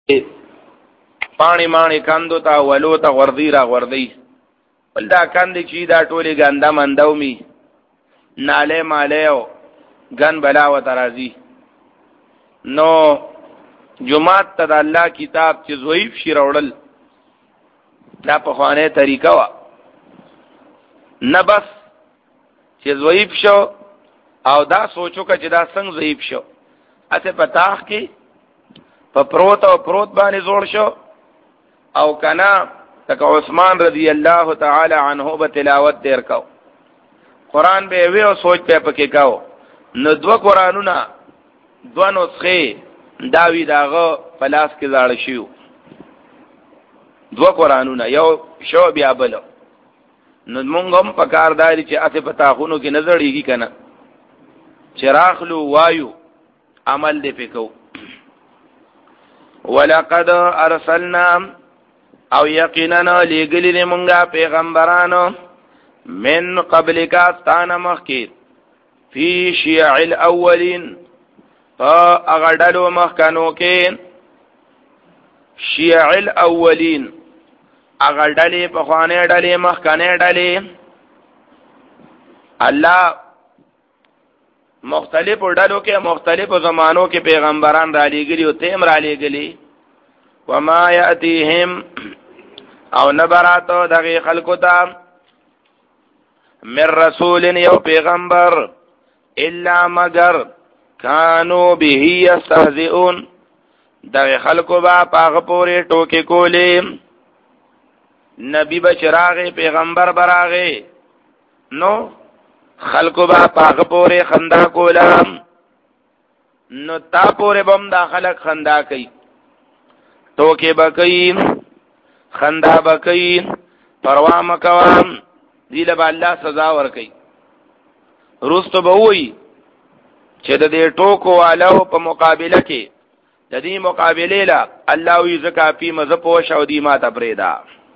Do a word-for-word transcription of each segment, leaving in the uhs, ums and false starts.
پانی مانی کندو تا ولو تا غردی را غردی ول دا کندی چی دا ټولی گنده مندو می ناله مالیو گن بلا و ترازی نو جماعت تا دا اللہ کتاب چی ضعیف شی روڑل دا پخوانه طریقه وا نه بس چې ضعیف شو او دا سوچو که چې دا څنګه ضعیف شو اته پتاخ کې په پروت او پروت باندې زوړ شو او کنا تک عثمان رضی الله تعالی عنہ به تلاوت دیر کو قران به وی او سوچ په پکې کاو نو دو قرانونه دو نسخه داوی داغه پلاس کې زاړ شیو دو قرانونه یو شو بیا بل نو مونږ هم په کارداري چې اته پتاخونو کې نظرېږي کنه چراغلو وایو عمل دې پکو ولقد ارسلنا او یقینا لګلی مونږه پیغمبرانو من قبل کا ستانه مخکې فی شیع الاولین فاغدلوا مخکنو کې شیع الاولین اغدلې په خوانې ډلې مخکنې ډلې الله مختلفو ډلو کې مختلفو زمانو کې پیغمبران را لېږلي او تیم را لېږلي وما یأتیهم او نبراتو دغه خلقو ته من رسول یو پیغمبر الا مگر کانو به یستهزئون دغه خلقو با پاغه پورې ټوکې کولې نبی بچراغه پیغمبر براغه نو خلقو با پاغه پورې خندا کولا نو تا پورې بم دا خلق خندا کوي ټوکې بکئی خندا بکئی پروا مکوام دیل با الله سزا ور کوي روستو به وای چې د دې ټوکو والو په مقابله کې د دې مقابله لا الله وی زکا فی مذ په شو دی ما ته پرېدا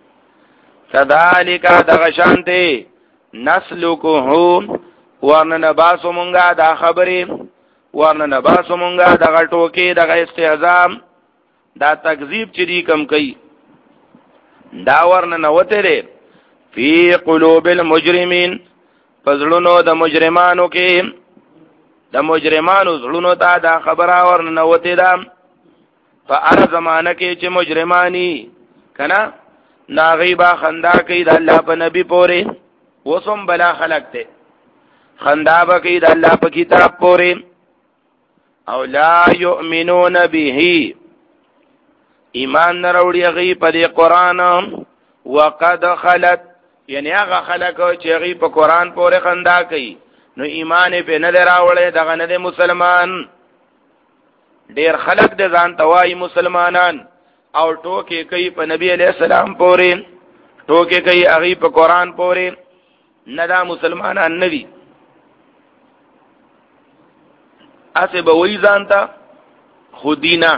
کذالک دغشانته نسلکه ورنه باسو مونږه دا خبره ورنه باسو مونږه دغه ټوکې دغه استهزاء دا تکذیب چې دی کم کوي دا ورنه نوته لري فی قلوب المجرمین فزلونو د مجرمانو کې د مجرمانو زلونو ته دا خبره ورنه نوته ده فار زمانه کې چې مجرمانی کنا ناغیبا خندا کوي د الله په نبی پورې وسم بلا خلق ته خندا به کوي د الله په کتاب پورې او لا یؤمنون به ایمان نروړي غي په قرآن وقد خلت یعنی هغه خلق چې غي په قرآن پورې خندا کوي نو ایمان په نه راوړي دغه نه مسلمان ډیر خلق د ځان توای مسلمانان او ټوکې کوي په نبی علیہ السلام پورې ټوکې کوي هغه په قرآن پورې نه دا مسلمانان نه دي اسه به وای ځانتا خودینا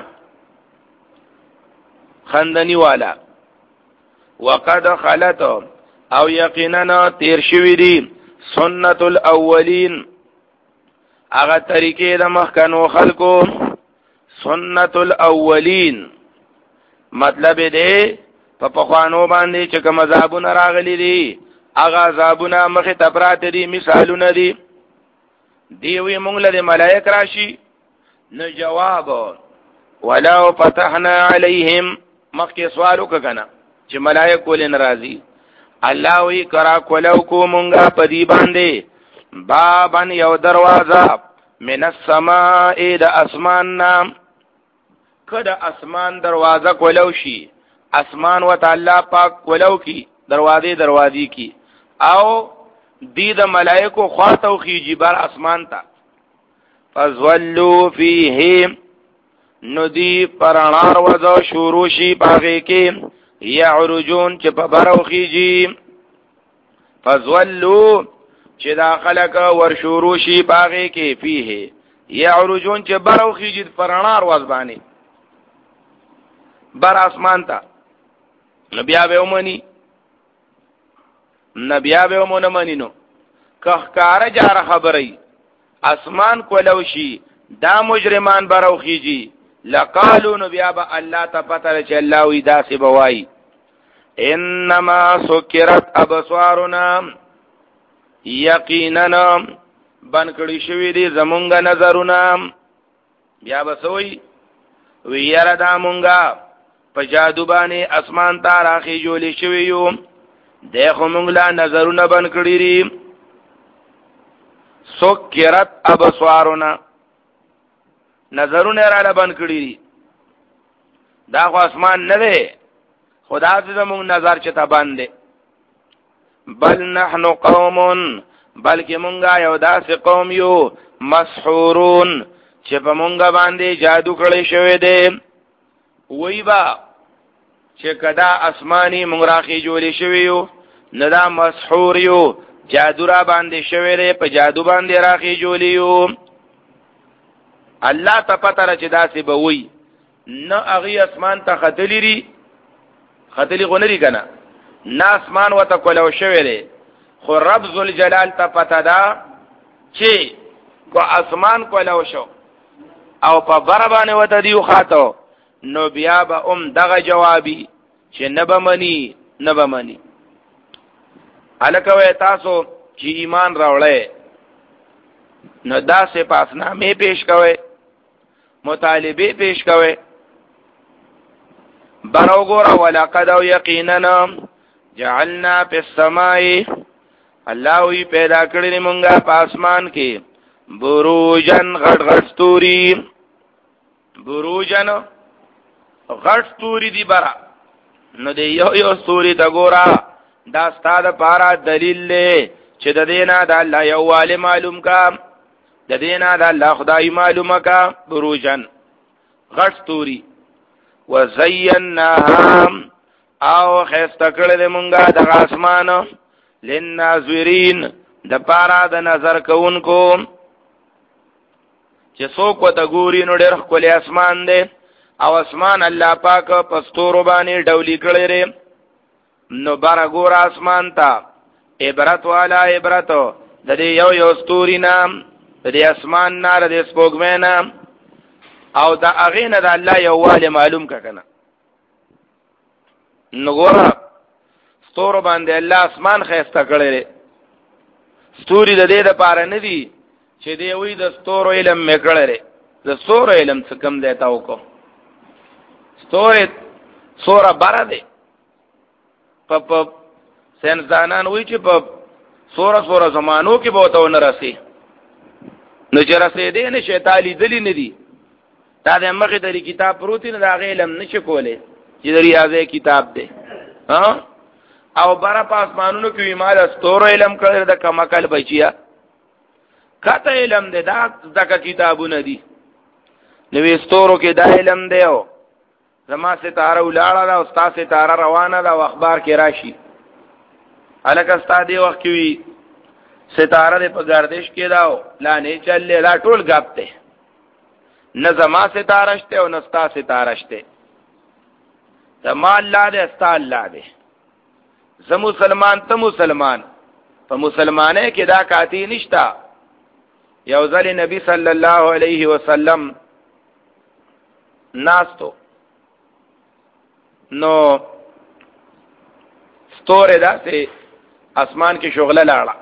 خندنی والا وقد خلت او یقینا تیر شوی دی سنت الاولین هغه طریقې د مخکنو خلکو سنت الاولین مطلب دې په پخوانو باندې چې کوم عذابونه راغلي دي هغه عذابونه مخه تبرات دي مثالونه دي دی وی مونږ له ملائک راشي نو جواب ولو فتحنا علیهم مخکې سوال وکړه چې ملائک ولې ناراضي الله وی کرا کولو کو مونږه پدی باندې بابن یو دروازه من السماء د اسمان نام کده اسمان دروازه کولو شي اسمان وتعالى پاک کولو کی دروازه دروازې کی او دی د ملائکو خواته خيږي بار اسمان ته فزولوا فيه ندی پرانار وځو شروع شي پاغه کې یعرجون چې په برو خيږي فزولوا چې دا خلق ور شروع شي پاغه کې فيه یعرجون چې برو خيږي پرانار وځ باندې بر اسمان ته نبي به ومني نبي به ومنه منینو که کار جار خبري اسمان کولو شي دا مجرمان برو خيږي لقالو نو بیا به الله ته پته چې الله وی داسې بوای انما سکرت ابصارنا یقینا بن کړي شوی دي زمونږ نظرونه بیا به سوی ویره دا مونږه په جادو باندې اسمان ته راخي جوړې شوی یو دغه مونږ لا نظرونه بن کړی دي سکرت ابصارنا نظرونه را لبن کړی دي دا خو اسمان نه دی خدا دې زموږ نظر چې ته باندې بل نحن قوم بلکې مونږه یو داسې قوم یو مسحورون چې په مونږه باندې جادو کړی شوی دی وی با چې کدا اسماني مونږ راخي جوړې شوی یو نه دا مسحور یو جادو را باندې شوی دی په جادو باندې راخي جوړې یو الله ته پته چې داسې به وي نه هغه اسمان ته خطلی ری خطلی غو نه ری کنه نه اسمان وته کولو شوی دی خو رب ذل جلال ته پته دا چې کو اسمان کولو شو او په بر باندې وته دیو خاطو نو بیا به ام دغه جوابي چې نه به منی نه به منی الکوي تاسو چې ایمان راوړې نو دا سه پاسنامه پیش کوي مطالبه پیش کوي برو ګور ولقد یقینا جعلنا فی السماء الله وی پیدا کړی مونږه په اسمان کې بروجن غټ غټ ستوري بروجن غټ ستوري دی برا نو دی یو یو ستوري تا ګورا دا ستاده پارا دلیل له چې د دینه د الله یو معلوم کا د دینه د الله خدای معلومه کا بروجن غټ ستوري وزیناها او خسته کړل مونږه د اسمان للناظرین د پارا د نظر کوونکو چې څوک وته ګوري نو ډېر ښکلی اسمان دی او اسمان الله پاک پستورو باندې ډولی کړی ری نو بار ګور اسمان ته عبرت والا عبرت د دې یو یو ستوري نام د دې اسمان نار د سپوږمۍ نام او دا اغینه د الله یواله معلوم کا کنه نو ګور ستورو باندې الله اسمان خسته کړی ستوري د دې لپاره نه دي چې دی وی د ستورو علم میکړل د ستورو علم څه کم دی تاو کو ستوري سوره بار دی په په سنځانان وی چې په سوره سوره زمانو کې به ته نه راسي نو چې راسي دی نه شیطانی دلی نه دی دا د مخه د کتاب پروت نه دا علم نشي کوله چې د ریاضه کتاب دی ها او بار په اسمانونو کې ایمال ستورو علم کړل د کمکل بچیا کته علم دی دا دغه کتابونه دي نو ستورو کې دا علم دی او زما ستاره ولاړه دا او استاد ستاره روانه دا او اخبار کې راشي الکه استاد دی وخت وی ستاره په گردش کې دا لا نه چلې دا ټول غاپته نه زما ستاره شته او نستا ستاره شته زما الله دې استا الله دې زم مسلمان ته مسلمان په مسلمانه کې دا کاتی نشتا یو ځل نبی صلی الله علیه وسلم ناستو نو ستوره داسې اسمان کې شغله لاړه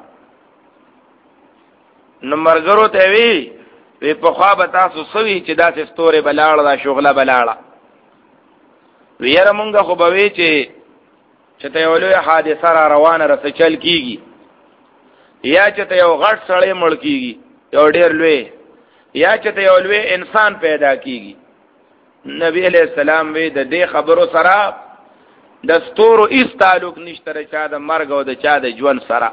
نو مرګرو ته وی وی په خوا به تاسو سوي چې داسې ستوره بلاړه دا شغله بلاړه ویره مونږه خو به وی چې چې ته یو لوی حادثه را روانه رسې چل کیږي یا چې ته یو غټ سړی مړ کیږي یو ډیر لوی یا چې ته یو لوی انسان پیدا کیږي نبی علیہ السلام وی د دې خبرو سره د ستورو هیڅ تعلق نشته چا د مرګ او د چا د ژوند سره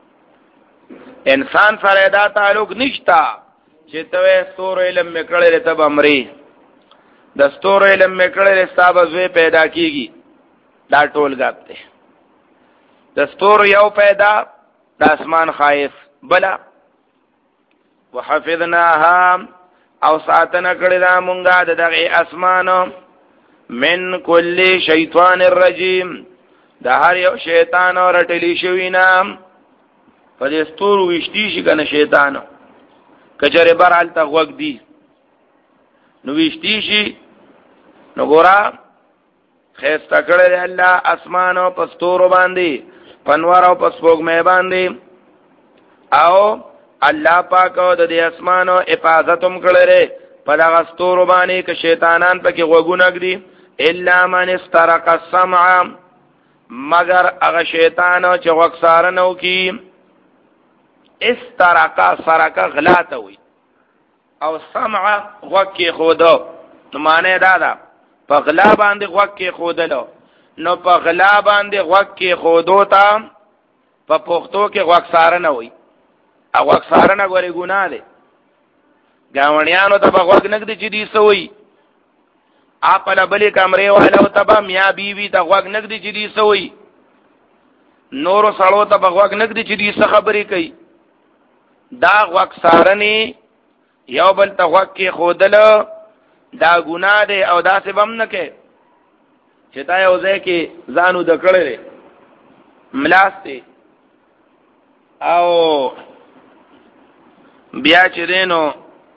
انسان سره دا تعلق نشته چې ته ستورو علم میکړل ته بمري د ستورو علم میکړل ستابه زوی پیدا کیږي دا ټول غاپته د ستورو یو پیدا د اسمان خایف بلا وحفظناها او ساتنه کړی دا مونږه د دغه اسمانو من کل شیطان الرجیم د هر یو شیطان او رټلی شوی نام په دې ستورو وشتي شي کنه شیطان کچره برال ته وګ دی نو وشتي شي. نو ګورا خیسته کړی دی الله اسمان او پستورو باندې، پنوار او پسپوږمۍ باندې، او الله پاک او د دې اسمانو حفاظت هم کړی دی په دغه ستورو باندې که شیطانان پکې غوږونه ږدي. الا من استرق السمع، مگر هغه شیطان چې غوږ څارنه وکړي. استرقا سرقه غلا ته وي، او سمع غوږ کې خودو. نو معنی دا ده په غلا باندې غوږ کې خودلو. نو په غلا باندې غوږ کې خودو ته په پښتو کې غوږ څارنه وي. او غوږ څارنه ګورې ګناه دی. ګاونډیانو ته به غوږ نه ږدي چې دي څه وایي، اپله بلې کمرې والو ته به میا بیوي ته غوږ نه ږدي چې دي څه وایي، نورو سړو ته به غوږ نه ږدي چې دي څه خبرې کوي. دا غوږ څارنې یو بل ته غوږ کې ښودل دا ګناه دی. او داسې به هم نه کوې چې تا یو ځای کې ځان اوده کړی دی ملاستې، او بیا چې دی نو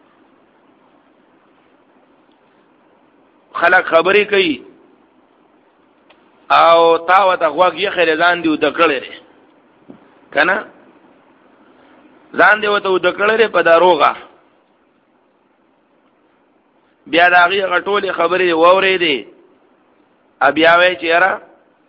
خلق خبرې کوي او تا ورته غوږ یې ځان دې اوده کړی دی که نه، ځان دې ورته اوده کړی دی په دروغه. بیا د هغې هغه ټولې خبرې واورېدې، بیا وایي چې یاره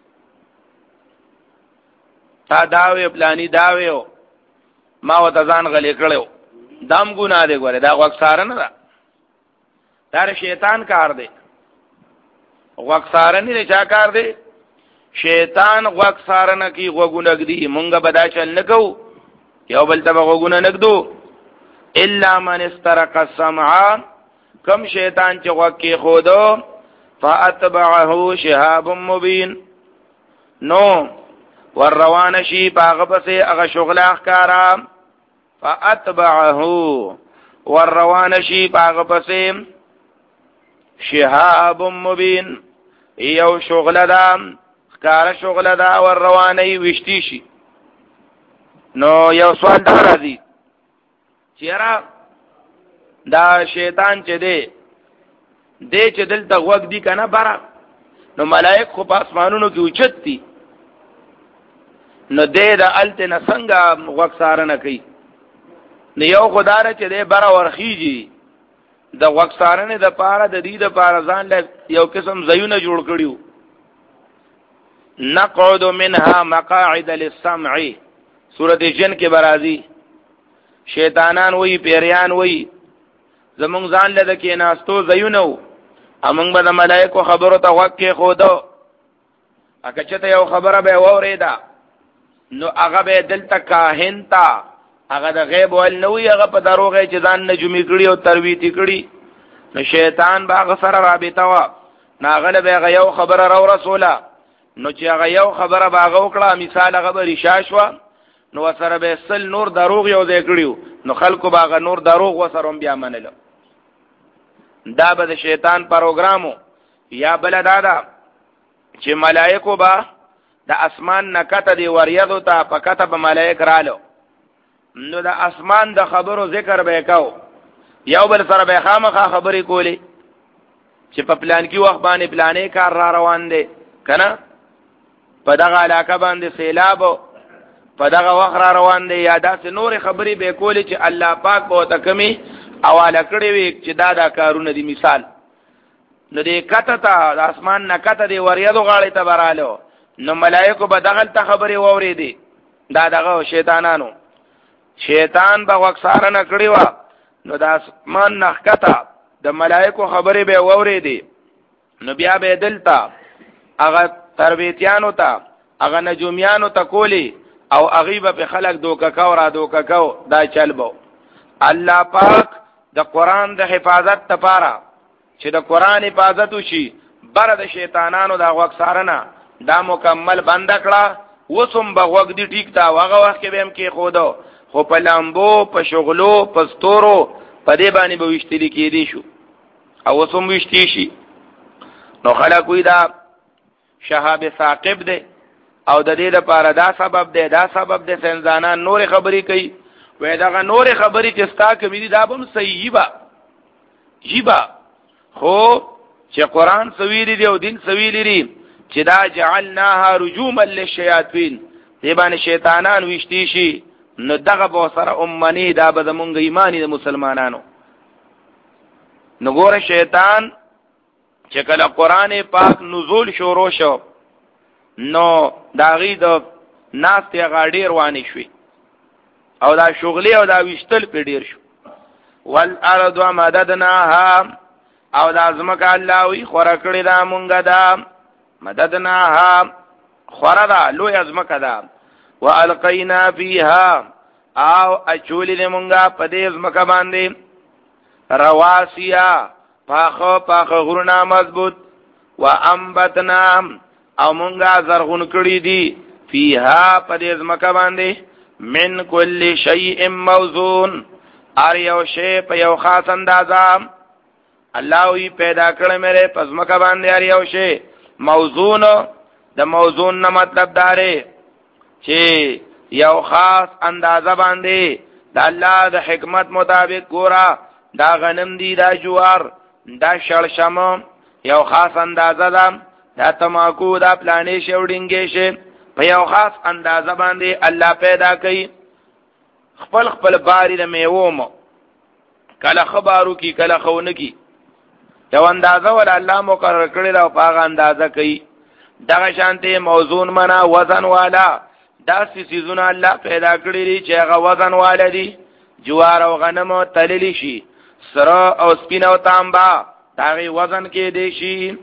تا دا وې پلاني دا وې ما ورته ځان غلی کړی و. دا هم ګناه دی. ګورې دا غوږ څارنه ده، دا شیطان کار دی. غوږ څارنې د چا کار دی؟ شیطان غوږ څارنه کوي، غوږونه ږدي. مونږ به دا چل نه کوو، یو بل ته به غوږونه نه ږدو. الا من استرق السمع، کم شیطان چې غوږ کېښودو فاتبعه شهاب مبین، نو ور روان شي په هغه پسې هغه شغله ښکاره. فاتبعه ور روان شي په هغه پسې شهاب مبین، یو شغله ده ښکاره شغله ده، ور روانه وشتي شي. نو یو سوال دا راځي چې یاره دا شیطان چې دی دی چې دلته غوږ دی که نه بره، نو ملائک خو په اسمانونو کې اوچت دي، نو دی د هلته نه څنګه غوږ څارنه کوي؟ نو یو خو دا ده چې دی بره ورخیږي، د غوږ څارنې دپاره د دې دپاره ځان له یو قسم ځایونه جوړ کړي وو. نقعد منها مقاعد للسمع، سورت جن کې به راځي. شیطانان وایي، پیریان وایي زمونږ ځان له د کېناستو ځایونه وو، امونږ به د ملایکو خبرو ته غوږ کېښودو. که چېرته یو خبره به یې واورېده نو هغه به یې دلته کاهن ته، هغه د غیب ویل نه وي، هغه په دروغ یې چې ځان نجومي کړي او ترویتي کړي. نو شیطان به هغه سره رابطه وه، نو هغه له به هغه یو خبره راورسوله. نو چې هغه یو خبره به هغه وکړه، مثال هغه به رشا شوه، نو ورسره به سل نور دروغ یو ځای کړي، نو خلکو به هغه نور دروغ ورسره هم بیا منلو. دا به د شیطان پروګرامو. یا بله دا ده چې ملایکو به د اسمان نه کته دی وریدو ته په کته به ملایک رالو، نو د اسمان د خبرو ذکر به یې کو، یو بل سره به یې خامخا خبرې کولې چې په پلان کې وخت باندې پلانې کار را روان دی که نه، په دغه علاقه باندې سیلاب په دغه وخت را روان دی، یا داسې نورې خبرې به یې کولې چې الله پاک به ورته کمې حواله کړې وي چې دا دا کارونه دي. مثال نو دې کته ته د اسمان نه کته دی وریدو غاړې ته به رالو، نو ملایکو به دغلته خبرې واورېدې. دا دغه شیطانانو شیطان به غوږ څارنه کړې وه، نو د اسمان نه ښکته د ملایکو خبرې به یې واورېدې. نو بیا به یې دلته هغه تربیتیانو ته، هغه نجومیانو ته کولی، او هغوی به پې خلک دوکه کو را دوکه کو. دا چل به الله پاک د قرآن د حفاظت دپاره چې د قرآن حفاظت وشي، بره د شیطانانو د غوږ څارنه دا مکمل بنده کړه. اوس هم به غوږ دي ټیک ته، هغه وخت کې به هم کېښودو، خو په لامبو، په شغلو، په ستورو، په دې باندې به ویشتلي کېدی شو، او اوس هم ویشتي شي. نو خلک وایي دا شهاب ثاقب دی، او د دې دپاره دا سبب دی، دا سبب دی. ساینسدانان نورې خبرې کوي، وایي دغه نورې خبرې چې ستا کوي دي دا به هم صحیح به جی به خو چې قران سویلی دی او دین سویلی دی چې دا جعلناها رجوما للشیاطین دی باندې شیطانان وشتي شي نو دغه به سره امنی دا به زمونږ ایمانی د مسلمانانو. نو ګوره شیطان چې کله قران پاک نزول شروع شو نو داغي د ناس ته غاډیر وانی شوي او دا شغلی او دا وشتل په ډیر شو. والارض مددناها او دا زمکه الله وی خورا کړی دا مونږه دا مددناها خورا دا لوی ازمکه دا والقینا فیها او اچولی دی مونږه په دې ازمکه باندې رواسیا پاخه پاخه غرونه مضبوط وانبتنا او مونږه زرغون کړی دی فیها په دې ازمکه باندې من کل شیء موزون ار یو شی په یو خاص اندازه الله وی پیدا کړ مې په ازمکه باندې ار یو شی موزون د موزون نه مطلب داره چې یو خاص اندازه باندې د الله د حکمت مطابق ګورا دا غنم دی دا جوار دا شړشم یو خاص اندازه ده دا تماکو دا پلانې شوډینګې شه په یو خاص اندازه باندې الله پیدا کړي. خپل خپل باری د میوم کله خبرو کی کله خونه کی یو اندازه ول الله مقرر کړی دا په هغه اندازه کوي. دغه شانته موزون منا وزن والا دا سيزونه الله پیدا کړی دي چې هغه وزن والا دي. جوار او غنم تللی شي سره او سپین او تانبا داغي وزن کې دي شي.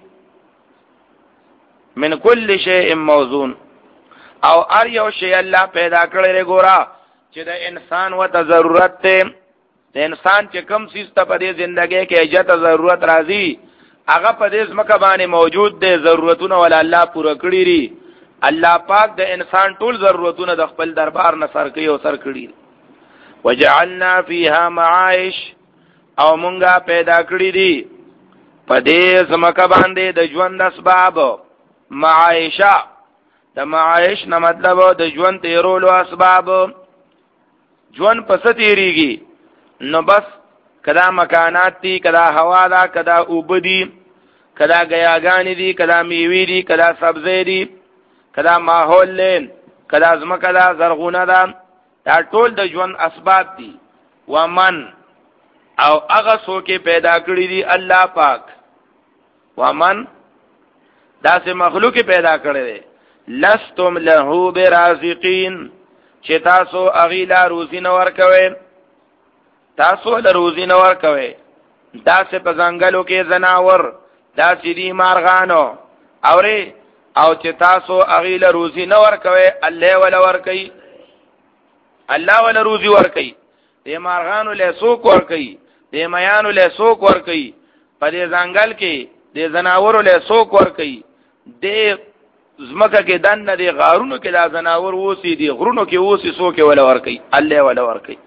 من کل شیء موزون او ار یو شی الله پیدا کړی ګورا چې د انسان وته ضرورت ته د انسان چې کم سیس ته په دې ژوندۍ کې اجازه ضرورت راځي هغه په دې ځمکه باندې موجود دي. ضرورتونه ول الله پوره کړی دي. الله پاک د انسان ټول ضرورتونه د خپل دربار نه سر کوي او سر کړی. وجعلنا فيها معايش او مونږه پیدا کړی دي په دې ځمکه باندې د ژوند اسباب. معايشه د معايش نه مطلب د ژوند تیرولو اسباب. ژوند پس تیریږي نو بس کدا مکانات دي کدا هوا دا کدا اوبدي کدا غیاګانی دي کدا میوي دي کدا سبزی دي کدا ماحول لین کدا ځمکه دا زرغونه ده دا ټول د ژوند اسباب دي. ومن او هغه څوک پیدا کړی دي الله پاک. ومن دا سه مخلوق پیدا کړی دی. لستم له برازقین چې تاسو اغیلا روزی نه ورکوي تاسو له روزی نه ورکوي. دا سه په ځنګلو کې زناور دا سړي مارغانو اوري او چې تاسو اغیلا روزی نه ورکوي الله ولا ورکي. الله ولا روزی ورکي. دې مارغانو له سوق ورکي دې میانو له سوق ورکي په دې ځنګل کې دې زناورو له سوق ورکي. دې زمکه کې دن نه دي غارونو کې دا زناور وسی دي غرونو کې وسی سوکه ولا ورکي الله ولا ورکي.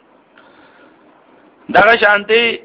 دغه شانتي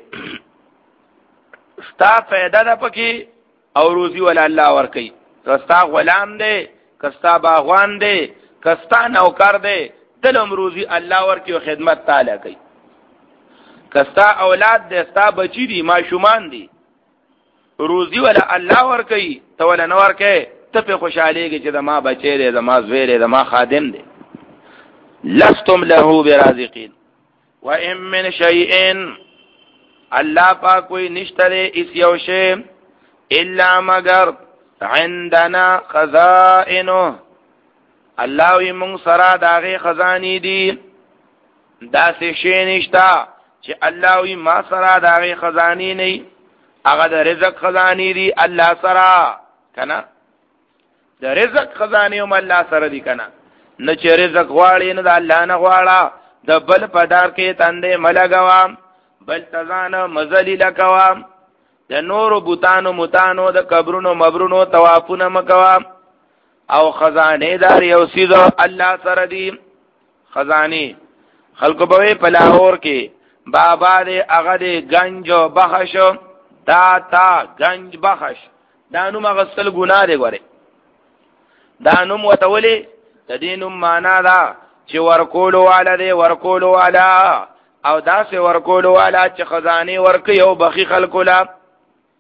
ستا فائدہ ده پکې او روزي ولا الله ورکي. کستا غلام دی کستا باغوان دی کستا نوکر دی دلم روزي الله ورکي او خدمت تعالی کوي. کستا اولاد دی ستا بچی دی ماشومان دی روزي ولا الله ورکي ته ولا نور کوي ته په خوشاليږي چې د ما بچی دی د ما زوی دی د ما خادم دی. لستم له برازقین وان من شیء الله پاک کوئی نشتره اس یو شی الا مگر عندنا خزائنه الله وی مون سره داغه خزانی دی. دا څه شی نشتا چې الله وی ما سره داغه خزانی نه هغه د رزق خزانی دی الله سره کنه. د رزق خزانه هم الله سره دی کنه. نه چې رزق غواړي نه د الله نه غواړه د بل پدار کې تندې ملګوام بل تزانه مزلی لکوام د نور بوتانو متانو د قبرونو مبرونو توافونه مکوام او خزانه دار یو سیدو الله سره دی. خزانه خلق به په لاهور کې بابا دې هغه دې گنج بخش دا تا گنج بخش دا نو مغسل ګناه دی ګوره. دا نوم وتولي د دینم معنا دا چې ورکولو والا دی ورکولو والا او دا سه ورکولو والا چې خزانه ورکي او بخي خلکو لا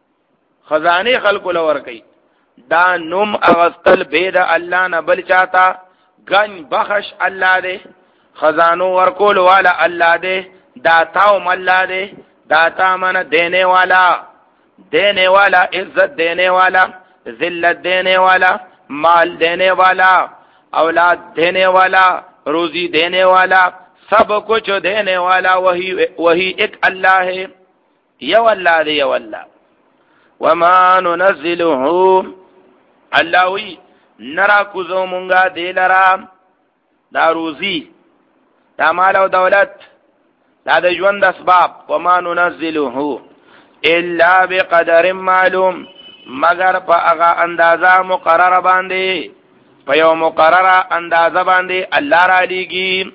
خزانه خلق لور کوي دا نوم اغستل بيد الله نه بل چاته غن بخش الله دې خزانو ورکول والا الله دې داتاو الله دې داتا من دینے والا دینے والا عزت دینے والا ذلت دینے والا مال دینے والا اولاد دینے والا روزی دینے والا سب کچھ دینے والا وہی وہی ایک اللہ ہے یو اللہ دے یو اللہ وما ننزله اللہ وی نرا کزو منگا دے لرا دا روزی دا مال و دولت دا د ژوند اسباب وما ننزله الا بقدر معلوم مگر په هغه اندازه مقرره باندې په یو مقرره اندازه باندې الله را لېږي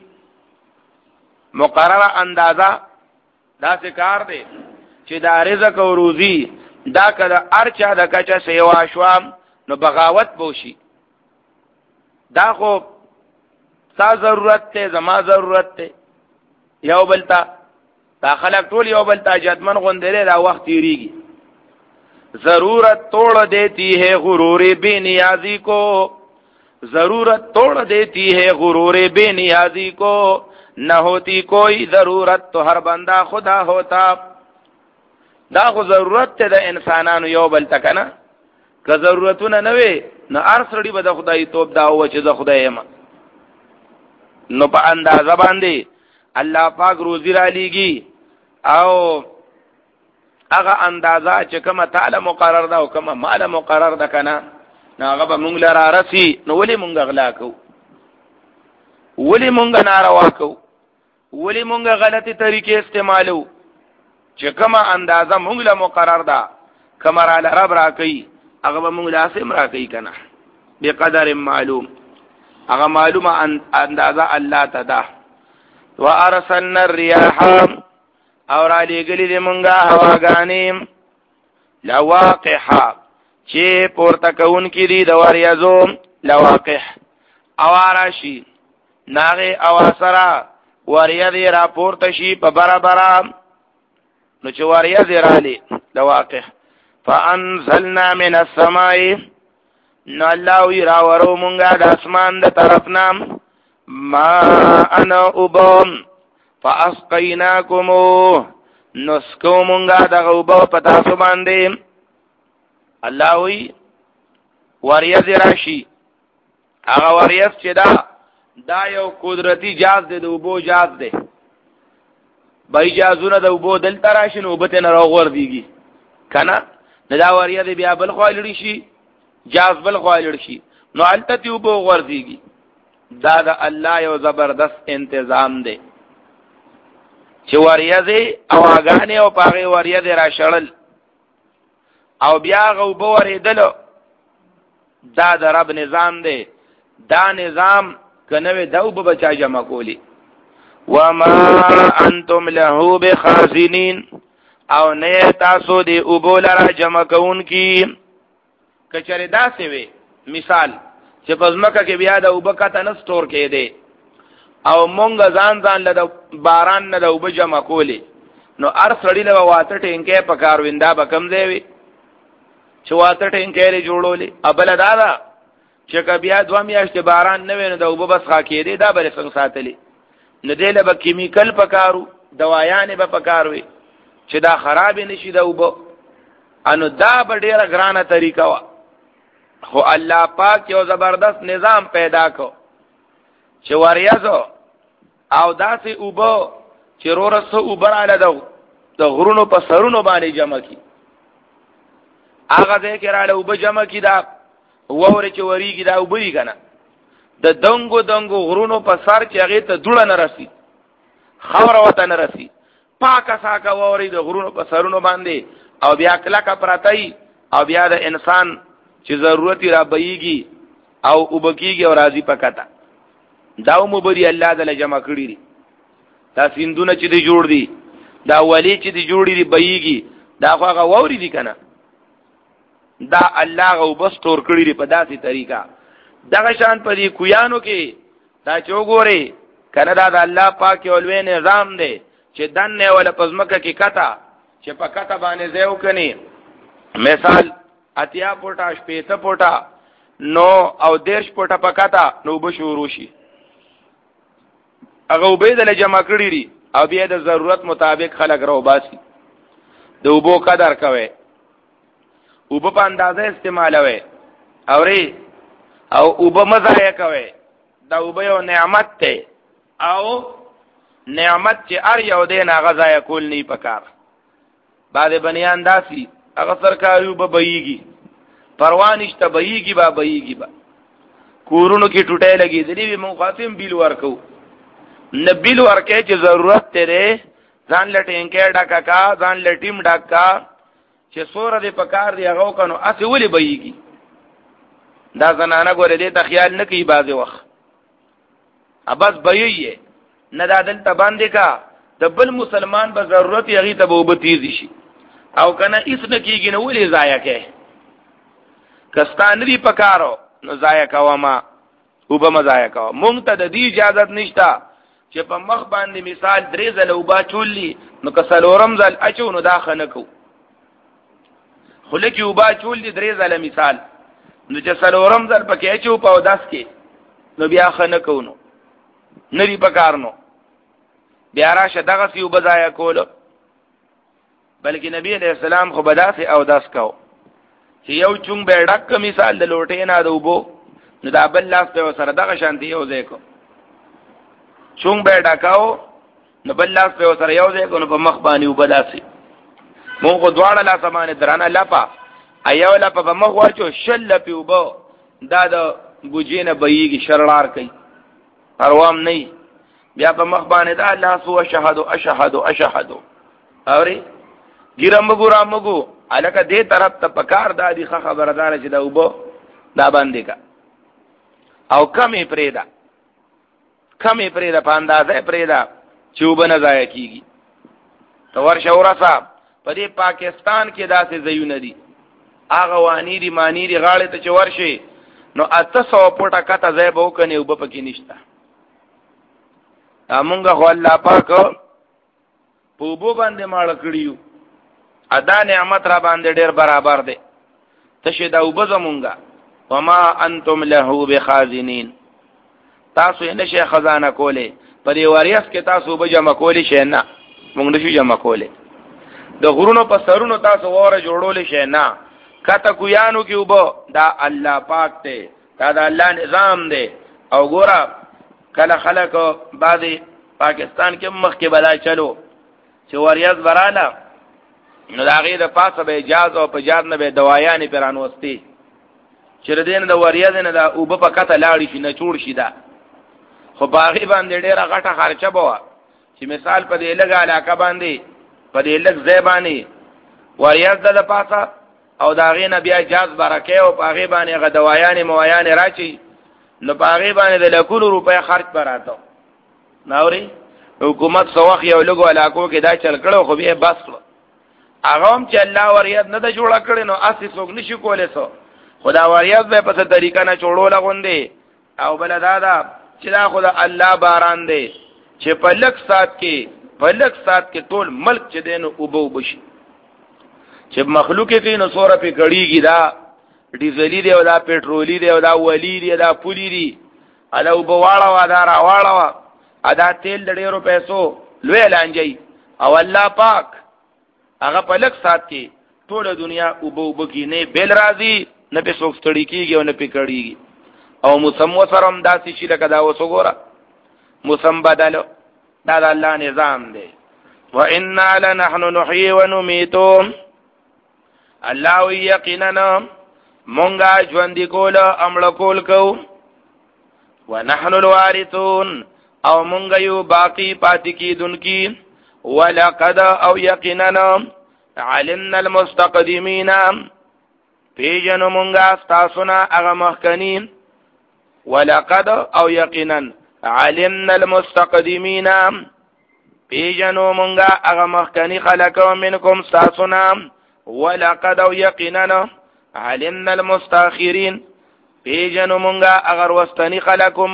مقرره اندازه دا څه کار دی چې دا رزق او روزي دا کله ارچا د کچا سیوا شوام نو بغاوت بوشي دا خو تا ضرورت ته زما ضرورت ته یو بلتا دا خلق ټول یو بلتا جدمن غوندره دا وخت تیریږي ضرورت توڑ دیتی ہے غرور بے نیازی کو ضرورت توڑ دیتی ہے غرور بے نیازی کو نہ ہوتی کوئی ضرورت تو ہر بندہ خدا ہوتا دا خو ضرورت ته د انسانانو یو بلتا کنه که ضرورتونه نه وي نو هر سړي به د خدای توپ دا و چې د خدای یم نو په اندازه باندې الله پاک روزی را لیږي او هغه اندازه چې کومه تعالی مقرر ده او کومه مال مقرر ده کنه نو هغه به مونږ لاره رسی نو ولې مونږ غلا کوو ولې مونږ ناروا کوو ولې مونږ غلطي طریقې استعمالو چې کومه اندازه مونږ له مقرر ده کومه را رب را کوي هغه به مونږ لاسم را کوي کنه بقدر معلوم هغه معلومه اندازه الله ته ده وارسلنا الرياح اور علی گلی دی منگا هواگانیم لواقحا چه پورتکون کی دی دواریازو لواقح اواراشی ناغی اواسرا واریا دی را پورتشی پا برا برا نو چه واریا دی را لی لواقح فانزلنا من السمائی نو اللہوی راورو منگا دا اسمان دا طرفنام ما انا اوبام فاسقیناکمو نسکو منگا دا غوبو پتاسو باندے اللہ ہوئی وریز راشی اگا وریز چی دا دا یو قدرتی جاز دے دا اوبو جاز دے بای جازونه دا اوبو دلتا راشی نو بطن رو غور دیگی کنا ندا وریز بیا بل خوالڑی شی جاز بل خوالڑ شی نو علتا تی اوبو غور دیگی دا دا اللہ یو زبردست انتظام دے چې وریځي او اغانه او پاغه وریځي را شړل او بیا غو بو ورېدل دا د رب نظام دی دا نظام کنه دو به بچا جمع کولی وما انتم له بخازنین او نه تاسو دی او بول را جمع کون کی کچره داسې وي مثال چې پزماکه کې بیا د او بکته نه سٹور کې دی او مونږ ځان ځان له باران نه د وب جمع کولی نو ار سړی له واټه ټینګه پکار ویندا بکم دی چې واټه ټینګه لري جوړولې ابل دادا چې کبیا دوه میاشتې باران نه ویني د وب بس خا کې دی دا بل څنګه ساتلی نه دی له کیمیکل پکارو دوايان به پکاروي چې دا خراب نشي د وب انو دا به ډیره ګرانه طریقه وا خو الله پاک یو زبردست نظام پیدا کو چې وریازو او داسې اوبو چې رورسو اوبراله دو د غرونو په سرونو باندې جمع کی هغه ځکه رااله اوب جمع کی دا ووري چې وریږي دا اوبې کنه د دنګو دنګو غرونو په سر چې هغه ته دوړه نه رسی خاور وته نه رسی پاکه ساکه ووري د غرونو په سرونو باندې او بیا کله کا پراتای او بیا د انسان چې ضرورت را بېږي او وبکیږي او راضي پکاته داو مبری الله دل جمع کړی دي دا سیندونه چې دی جوړ دي دا ولی چې دی جوړ دي بېږي دا خو هغه ووري دي کنه دا الله غو بس تور کړی دي په داسې طریقه دغه شان په دې کویانو کې دا چوغوري کنه دا د الله پاک اولوی نظام دی چې دنه ولا پزمکه کې کتا چې په کتا باندې زیو کني مثال اتیا پوټا شپېته پوټا نو او دیرش پوټا پکاتا نو بشورو شي هغه وبېدل جمع کړی دي او بیا د ضرورت مطابق خلک راو باسي د وبو قدر کوي وب په اندازه استعمالوي اوري او وب مزایا کوي دا وب یو نعمت ته او نعمت چې ار یو دین هغه ځای کول نه پکار بعد بنیان داسي هغه سرکاري وب بېږي پروا نشته بېږي با بېږي با کورونو کې ټوټه لګي دي مو خاصم بیل ورکو نه بیل ورکه چې ضرورت ته ځان لټینګه ډاکا کا ځان لټیم ډاکا چې سور دې پکار دی هغه کنو اسی ولي بېږي دا زنانه ګوره دې ته خیال نه کوي بعض وخت ابس بېږي نه دا دلته باندې کا د بل مسلمان به ضرورت یغي ته وبتیزي شي او کنه اس نه کیږي نو ولې ضایع کې کستان دی پکارو نو ضایع کوما وب مزایع کوما مونږ ته د دې اجازه نشته چې په مخ باندې مثال درې ځله وبا چوللی نو کسلورم ځل اچو نو داخنه کو خلک وبا چوللی درې ځله مثال نو چې سلورم ځل پکې اچو په داس کې نو بیا خنه کو نو نری پکارنو بیا راشه دغه سی وبځایا کول بلکې نبی علیہ السلام خو بداسه او داس کو چې یو چون به ډک مثال د لوټې نه دوبو نو دا بل لاس په سره دغه شانتي یو ځای کو چون به ډکاو نو بل لاس په سره یو ځای کو نو په مخ باندې وبداسي مونږ دواړه لاس باندې درانه لپا ایو لپا په مخ واچو شل په وبو دا د بوجینه بېږي شرلار کوي پروام نه بیا په مخ باندې دا الله سو شهادت اشهد اشهد اوري ګرام ګرام مګو الکه دې طرف ته پکار دادی خبردار چې دا وبو دا باندې کا او کمې پرېدا کمې پرېدا په اندازې پرېدا چې وبنه ځای کیږي تو ورشه ورسا په دې پاکستان کې داسې زيونه دي هغه وانی دي مانی دي غاړه ته چې ورشي نو اته سو پټه کته ځای به وکني وب پکې نشته امونګه خو الله پاک په وبو باندې ماړه کړیو ادا نعمت را باندې ډېر برابر دي تشه دا وب زمونګه وما انتم له بخازنین تاسو یې نشه خزانه کوله په دی واریاس کې تاسو به جمع کولی شئ نه موږ نشو جمع کوله د غرونو په سرونو تاسو وره جوړول شئ نه کته کویانو کې وب دا الله پاک ته دا د الله نظام دی او ګوره کله خلک بعضی پاکستان کې مخ کې بلا چلو چې واریاس براله نو دا غي د پاسه به اجازه او په جاد نه به دوايانې پرانوستي چې ردین د واریاس نه دا وب په کته لاړی شي نه چور شي دا خو باغی باندې ډیره غټه خرچه بوا چې مثال په دې لګا علاقه باندې په دې لګ زیبانی واریاس د پاسه او دا غي نه بیا جاز برکه او باغی باندې غ دوايانې موایانې راشي نو باغی باندې د لکونو روپے خرج پراته ناوري حکومت سوخ یو لګو علاقو کې دا چل کړو خو به بس هغه هم چې الله وریاد نه د جوړه کړي نو اسی څوک نشي کولای سو خدا وریاد به په څه طریقه نه جوړول غوندي او بل دادا چې دا خدا الله باران دی چې په لک سات کې په لک سات کې ټول ملک چې دینو وبو بشي چې مخلوق کې نو سوره په کړيږي دا ډیزلی دی او دا پټرولي دی او دا ولی دی دا پولی دی ادا وبواړه وا دا راواړه وا ادا تیل د ډیرو پیسو لوی لانجي او الله پاک هغه په لک سات کې ټول دنیا وبو بکی نه بیل راضي نه په څوک ستړي کیږي او نه په کړيږي او مسم وسرم داسې شي لکه دا وسوګوره مسم بدلو دا د الله نظام دی وإنا لنحن نحيي ونميت الله یقینا مونږه ژوند کول امړ کول کو ونحن الوارثون او مونږ یو باقی پاتې کیدونکي ولقد او یقینا علمنا المستقدمين پیجن مونږه تاسو نه هغه مخکنی ولقد او یقینا علمنا المستقدمين پیجن مونږه هغه مخکنی خلقو منکم تاسو نه ولقد او یقینا علمنا المستاخرين پیجن مونږه اگر وستنی خلقم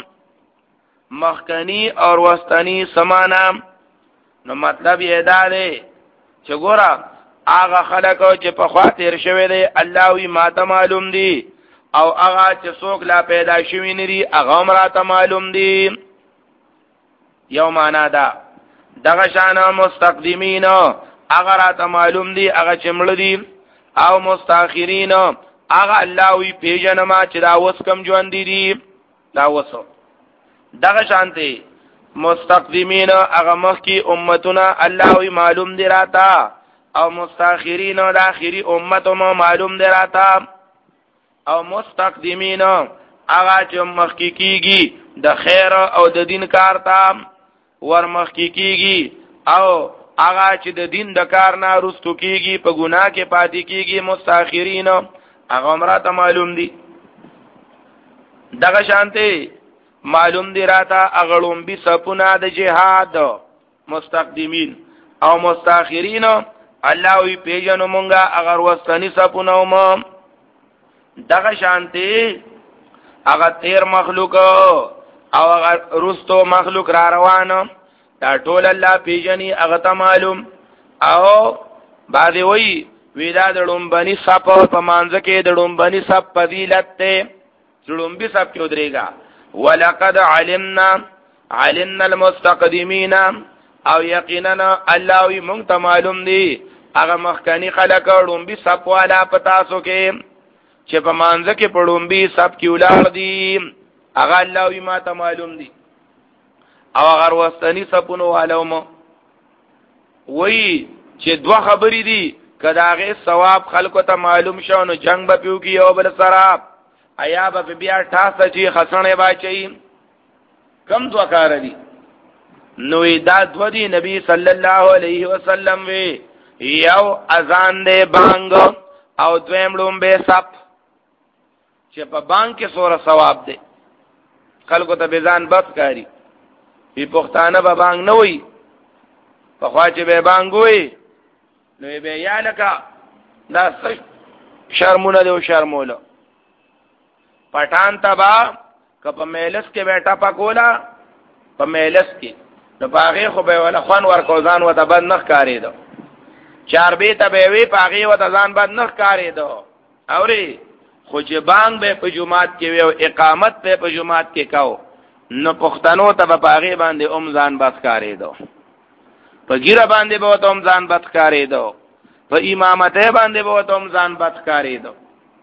مخکنی اور وستنی سمانا نو مطلب یې دا دی چې ګوره هغه خلک چې په خوا تیر شوی دی الله وی ما ته معلوم دی او هغه چې څوک لا پیدا شوی نری هغه مراته معلوم دی. یو معنا ده دغه شان مستقدمین هغه راته معلوم دی هغه چې مړ دي او مستاخرین هغه الله وی پیژنما چې دا وس کم ژوند دي دا وسو. دغه شانته مستقدمین هغه مخکی امتونه الله وی معلوم دی راته او مستاخرین د اخری امت مو معلوم دی راته او مستقدمین هغه چې مخکی کیږي د خیر او د دین کار ته ور مخکی کیږي او هغه چې د دین د کار نه رستو کیږي په ګناه کې پاتې کیږي مستاخرین هغه مراته معلوم دي. دغه شانته معلوم دی راته اغلوم بي سپونه د جهاد مستقدمین او مستاخرین الله وی پیژنو مونږه اگر وستنی سپونه مو. دغه شانته هغه تیر مخلوق او هغه رستو مخلوق را روانو دا ټول الله پیژني هغه ته معلوم. او بعد وی ویدا د لومبني صف په مانځ کې د لومبني صف فضیلت ته لومبي صف کې ودرېګا ولقد علمنا علمنا المستقدمين او یقینا الله وی مونږ ته معلوم دي هغه مخکنی خلک لومبي صف والا پتا سو کې چې په مانځ کې په لومبي صف کې ولار دي هغه الله وی ما ته معلوم دي او هغه وستنی صفونو والوم وی چې دوه خبرې دي کداغه ثواب خلکو ته معلوم شو نو جنگ به پیو کی او بل سره ایا به بیا ټاسه چې خسنه باچي کم دوه کار دي نو دا دو دی نبی صلی الله علیه وسلم وی یو اذان دے بانگ او دویم لومبه سپ چې په بانگ کې سوره ثواب دی خلکو ته بزان بس کاری په پښتانه به بانگ نه وي په خوا چې به بانگ وي نو به یا لکه دا شرمونه دی او شرموله پټان تبا کپ میلس کې بیٹا پکولا په میلس کې نو باغې خو به ولا خوان ورکو ځان وته بد نخ کاری دو چار به ته به وی باغې وته ځان بد نخ کاری دو اوري خو چې بانګ به په جمعات کې وی او اقامت به په جمعات کې کاو نو پښتنو ته په باغې باندې اوم ځان بد کاری دو په ګیره باندې به وته اوم ځان بد کاری دو په امامت باندې به وته اوم ځان بد کاری دو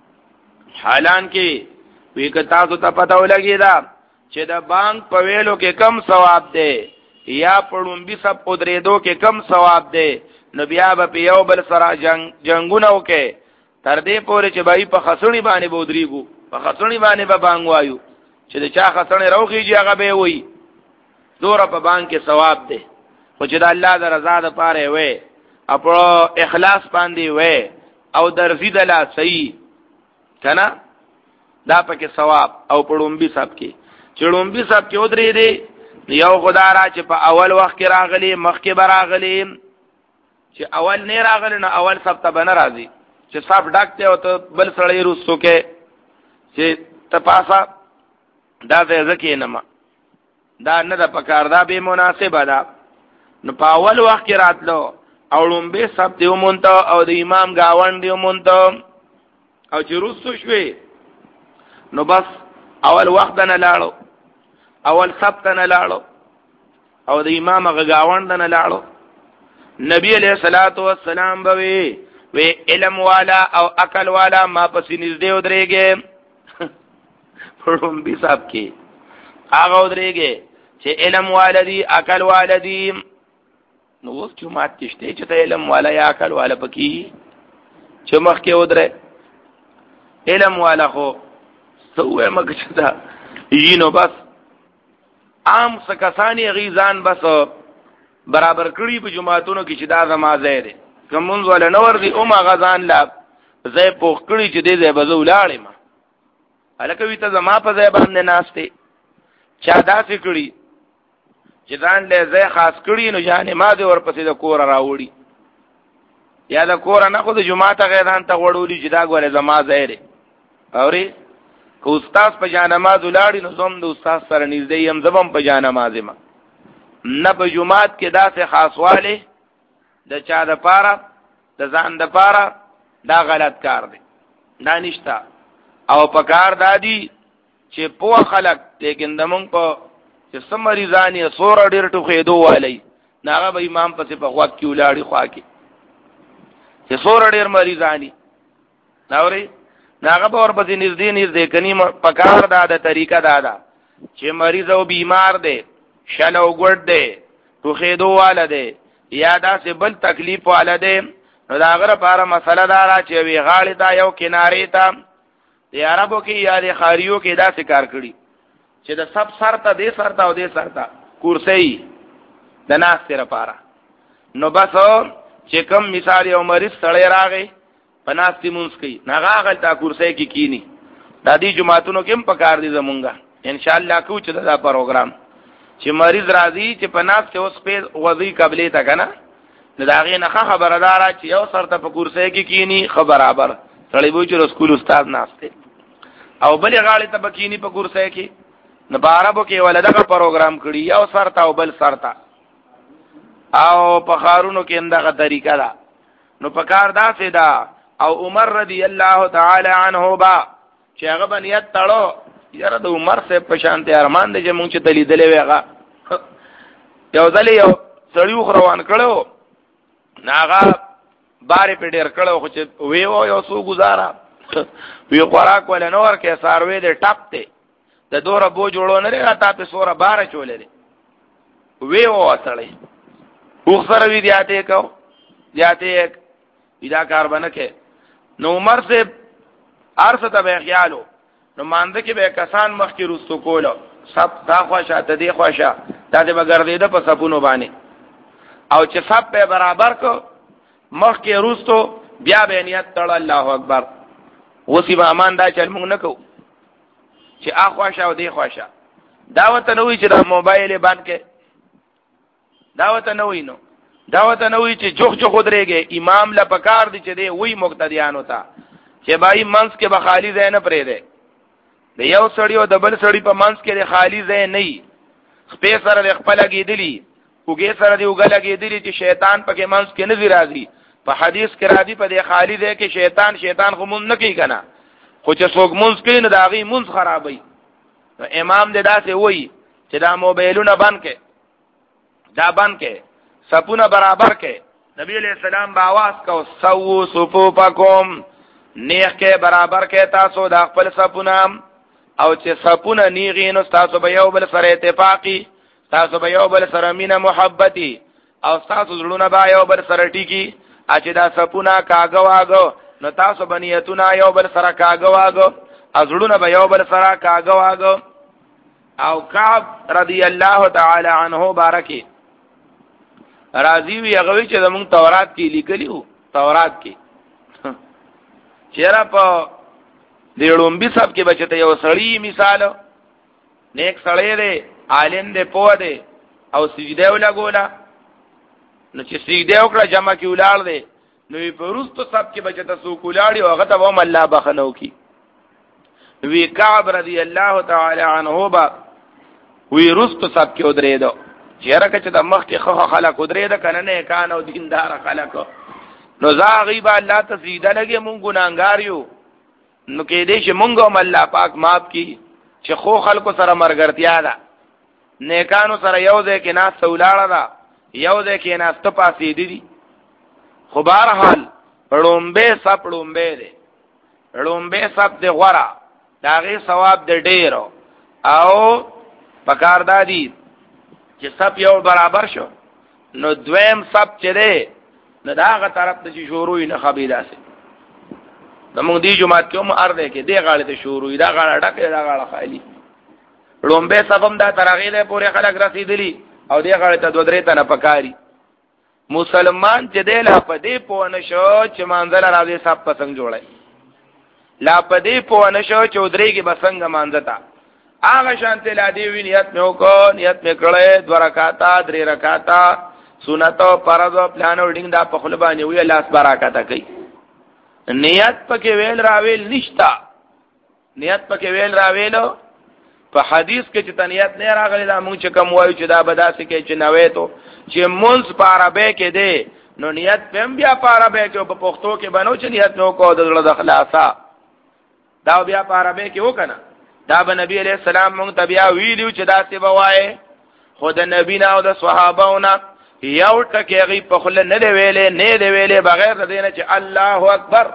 حالان کې وی که تاسو ته پته ولګی دا چې د بانک په ویلو کې کم ثواب دی یا پړم بي سب قدرتو کې کم ثواب دی نو بیا به یو بل سره جنگ جنگونه وکي تر دې پورې چې بای په خسړی باندې بودريګو په خسړی باندې به بانګ وایو چې د چا خسړی روخیږي هغه به وي دور په بانک کې ثواب دی خو چې د الله د رضا د پاره وي خپل اخلاص باندې وي او درځي د لا صحیح کنه دا پکې ثواب او پړومبي سب کې چړومبي سب کې ودرې دي یو خدا را چې په اول وخت کې راغلي مخ کې براغلي چې اول نه راغلي نو اول سب ته بن راځي چې صاحب ډاکته او ته بل سړی روسو کې چې تپاسا دا ځکه نه ما دا نه د پکار دا به مناسبه ده نو په اول وخت کې راتلو او لومبي سب ته مونته او د امام گاوند دی مونته او چې روسو شوي نو بس اول وخت نه لاړو اول سبت نه لاړو او د امام غاوند نه لاړو نبی علیہ الصلوۃ والسلام به وی علم والا او عقل والا ما پس نږدې ودرېږي پړم بي صاحب کې هغه ودرېږي چې علم والدي عقل والدي نو اوس جمعه تشته چې علم والا یا عقل والا پکې چې مخ کې ودرې علم والا خو سوې مګه دا یینو بس عام سکسانی غیزان بس برابر کړی په جمعاتونو کې چې دا زمازه ده کومونځ ولا نور دي او ما غزان لا زې پوخ کړی چې دې زې بزو لاړې ما الکه وی ته زما په ځای باندې ناشته چا داسې کړی چې ځان له زې خاص کړی نو جانې ما دې ورپسې د کور راوړي یا د کور نه خو د جمعه ته غیران ته وړولې چې دا ګوره زما ځای ده اوري که استاد په جانماز ولاړی نو زوم د استاد سره نږدې يم زبم په جانماز ما نه په جمعات کې داسې خاصواله د چا د پاره د ځان د پاره دا غلط کار دی دا نشتا او پکار دادی چې په خلق لیکن دمون په چې سم مریضانی سور ډیر ټوخېدو والی ناغه به امام پسې په وخت کې ولاړی خوا کې چې سور ډیر مریضانی ناوري ناغه به ور پسې نږدې نږدې کني پکار دا د طریقه دا ده چې مریض او بیمار دی شل او ګډ دی ټوخېدو والا دی یا دا سه بل تکلیف والا دی نو دا غره لپاره مسله دا را چې وی غاړې ته یو کنارې ته د عربو کې یا د خاریو کې دا څه کار کړي چې د سب سر ته دې سر ته او دې سر ته کرسي د ناس تر لپاره نو بس چې کوم مثال یو مریض سړی راغی پناستي مونږ کوي ناغه غلطه کرسي کې کی کینی د دې جمعهتونو کې هم پکار دي زمونږه ان شاء الله کو چې دا پروګرام چې مریض راځي چې پناس ته اوس په وضعي قبلې تا کنه نو دا غي نه خبردار چې یو سر ته په کرسي کې کی کینی خبرابر سړی وو چې سکول استاد ناشته او بلې غاړې ته بکینی په کرسي کې نو بارابو کې ولدغه پروګرام کړی یو سر ته او بل سر ته او په خارونو کې اندغه طریقه ده نو پکار دا سیدا او عمر رضی الله تعالی عنہ با چې هغه بنیت تړو یاره د عمر سے په شانته ارمان دې چې مونږ چې دلی دلی ویغه یو ځلې یو سړیو خروان کړو ناغه بارې په ډیر کړو خو چې وی و یو سو گزارا وی خوراک ول نور کې ساروي دې ټاپ ته د دوره بو جوړو نه لري تا په سوره بار چولې دي وی و اصلې خو سره وی دیاته کو دیاته ادا کار باندې نو عمر سے ارسته به خیالو نو مانده کې به کسان مخ کې رستو کولو سب دا خوښه ته دی خوښه دا دې بغردیده په سپونو باندې او چې سب په برابر کو مخ کې رستو بیا به نیت تړ الله اکبر وسی به امان دا چل مونږ نه کو چې اخواشه او دی خوښه دعوت نه وي چې د موبایل باندې کې دعوت نه وي نو دعوت نه وي چې جوخ جوخ درېږي امام لا پکار دي چې دی وی مقتدیان ہوتا چې بای منس کې به خالی ځای نه پرې دی د یو سړی او د بل سړی په منس کې د خالی ځای نه وي خپې سره د خپل لګېدلی وګې سره دی وګ لګېدلی چې شیطان پکې منس کې نه راځي په حدیث کې راځي په د خالی ځای کې شیطان شیطان خو مونږ نه کوي کنه خو چې څوک مونږ کوي نو دا غي مونږ خرابوي نو امام دې داسې وایي چې دا موبایلونه بند کې دا بند کې سپونه برابر کې نبی علیہ السلام با आवाज کو سو صفوفکم نیخ کې برابر کې تاسو د خپل سپونه او چې سپونه نیغې نو تاسو به یو بل سره اتفاقی تاسو به یو بل سره مینه محبتي او تاسو زړونه به یو بل سره ټیکی چې دا سپونه کاغه واغو نو تاسو بنیتونه یو بل سره کاغه واغو ازړونه به یو بل سره کاغه واغو او کعب رضی الله تعالی عنہ بارکی راضی وی هغه چې زمون تورات کې لیکلی وو تورات کې چیرې په دیړومبي سب کې بچته یو سړی مثال نیک سړی دی عالم دی پوه دی او سجده ولا ګولا نو چې سجده وکړه جمع کې ولال دی نو په روستو سب کې بچته سو کولاړي او هغه ته هم الله بخنو کی وی کعب رضی الله تعالی عنہ با وی روستو سب کې ودرېدو چیرې کچ د مخ کې خو خلک ودرېد کنه نه کان او دیندار خلک نو زاغیب الله تسجده لګي مونږ ګناګار یو نو کې دې چې مونږ هم الله پاک معاف کی چې خو خلکو سره مرګرتیا ده نیکانو سره یو ځای کې ناس تولاړه ده یو ځای کې ناس ته پاسې دي خو بهرحال لومبه سپ لومبه دي لومبه سپ دي غورا داغه ثواب دې ډېر او پکار دادی چې سپ یو برابر شو نو دویم سپ چې دی نو داغه طرف ته چې شروع نه خبيدا سي زموږ دی جمعات کې هم ارده کې دی غاړه ته شروع دا غاړه ډکه دا غاړه خالی لومبه سپم دا ترغه له پورې خلک رسیدلی او دی غاړه ته دوه درې تنه پکاري مسلمان چې دی لا پدې په نشو چې مانځل راځي سپ پسنګ جوړای لا پدې په نشو چودري کې بسنګ مانځتا هغه شانته لا دی وی نیت مې وکړ نیت مې کړې دوه رکعاته درې رکعاته سنت او فرض او پلان او ډینګ دا په خپل باندې وی الله برکات کوي نیت پکې ویل راویل نشتا نیت پکې ویل راویلو په حدیث کې چې تنیت نه راغلی دا مونږ چې کوم وایو چې دا بداسه کې چې نوې ته چې مونږ په عربی کې دی نو نیت پم بیا پاره به کې په پښتو کې بنو چې نیت نو کو د زړه د خلاصا دا بیا پاره به کې وکنه دا به نبی علیہ السلام مونږ ته بیا ویلو چې دا څه بوای خود نبی نه او د صحابهونه یو ټکی غي په خله نه دی ویلې نه دی ویلې بغیر د دینه چې الله اکبر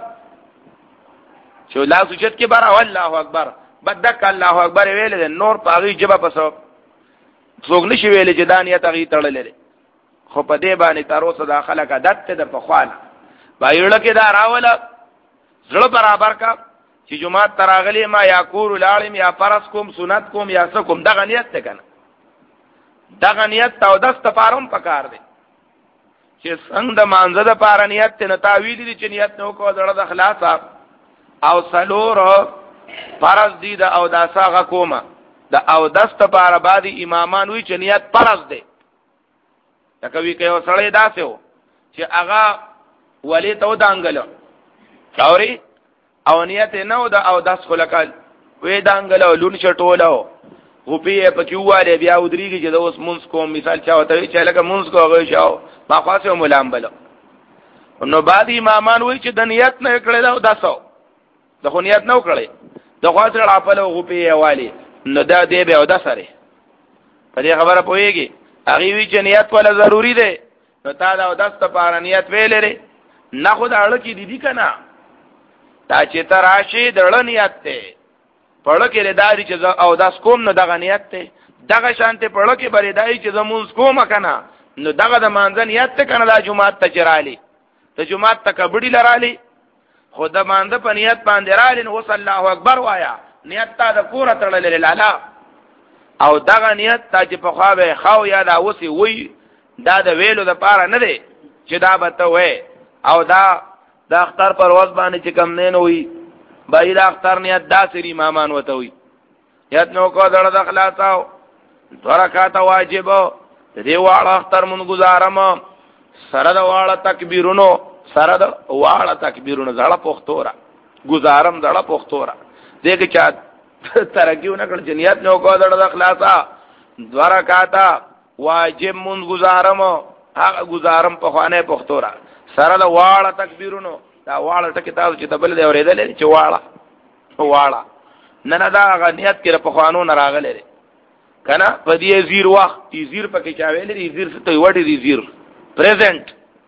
چې لا سجد کې بار الله اکبر بدک الله اکبر ویلې نور پاغي جبه پسو څوک نشي ویلې چې دانیت غي تړلې خو په دې باندې تر اوسه دا خلک عادت ته د پخوان بایړه کې دا راوله زړه برابر کا چې جمعه تراغلی ما یا کور العالم یا فرض کوم سنت کوم یا سکم دغه نیت ته کنه دغه نیت او دست پارم پکار دی چې څنګه د مانزه د پار نیت ته نتاویل دي چې نیت نو کو زړه د خلاص او سلور فرض دي د او داسغه کومه د او دست پار باندې امامان وی چې نیت فرض دی تکوي کوي سړی داسې و چې هغه ولی ته دانګل چاوري او نیت نه و د او داس خلکل وې دانګل لون چټولو غوپی په کیواله بیا ودریږي چې د اوس مونږ کوم مثال چا وته چې لکه مونږ کوغه شاو ما خاصه مولام بل نو بعد امامان وی چې د نیت نه کړل او داسو د خو نیت نه کړل د خاصه خپل غوپی والی نو دا دی به او داسره په دې خبره پويږي هغه وی چې نیت ولا ضروری دی نو تا دا او داس ته پاره نیت ویلې نه خو دا اړه کې دي دي کنه تا چې تراشي دړه نیت ته پړه کې لداري چې او داس کوم نو دغه نیت ته دغه شانته پړه کې بریدای چې زمونږ کوم کنه نو دغه د مانځ نیت ته کنه د جمعات ته چرالي ته جمعات ته کبډي لرالي خود د مانځ په نیت باندې رالي نو صلی الله اکبر وایا نیت ته د پوره تړلې لاله او دغه نیت ته چې په خوا به خاو یا دا وسی وی دا د ویلو د پاره نه دی چې دا به ته وې او دا د اختر پر ورځ باندې چې کم نه وي بای د اختر نیت داسري امامان وته وي یت نو کو دړه د خلاصاو ورکات واجب دې واړه اختر مون گزارم سره د واړه تکبیرونو سره د واړه تکبیرونو زړه پختورا گزارم زړه پختورا دغه چا ترګیونه کړ جنیت نو کو دړه د خلاصا ورکات واجب مون گزارم هغه گزارم په خوانه پختورا سره د واړه تکبیرونو دا واړه ټکی تاسو چې دبل دی اورېدل چې واړه واړه نه نه دا غنیت کې په خوانو نه راغلي کنه په دې زیر وخت دې زیر پکې چا ویلې دې زیر څه ته وړي دې زیر پریزنٹ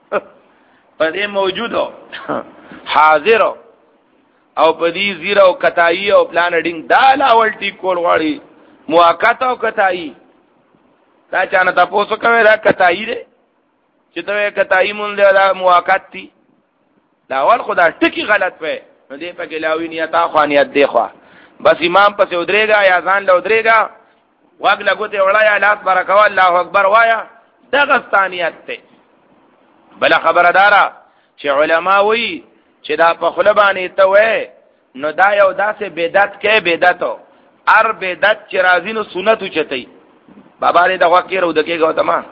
په دې موجودو حاضر او په دې زیر او کتای او پلان ډینګ دا لا ولټي کول غواړي موقت او کتای دا چانه تاسو کوي دا کتای دې چې ته کتای مونږ له موقت دي دا اول خدا ټکی غلط وې نو دې په ګلاوی نیت اخوانیت دی خو بس امام پسې ودرېګا یا ځان له ودرېګا واګ لګوته وړا یا لاس برکوا الله اکبر وایا دغه ثانیت ته بل خبردارا چې علما وی چې دا په خله باندې ته وې نو دا یو داسې بدعت کې بدعتو ار بدعت چې راځي نو سنت چتای بابا دې دغه کې ورو دکې غوته ما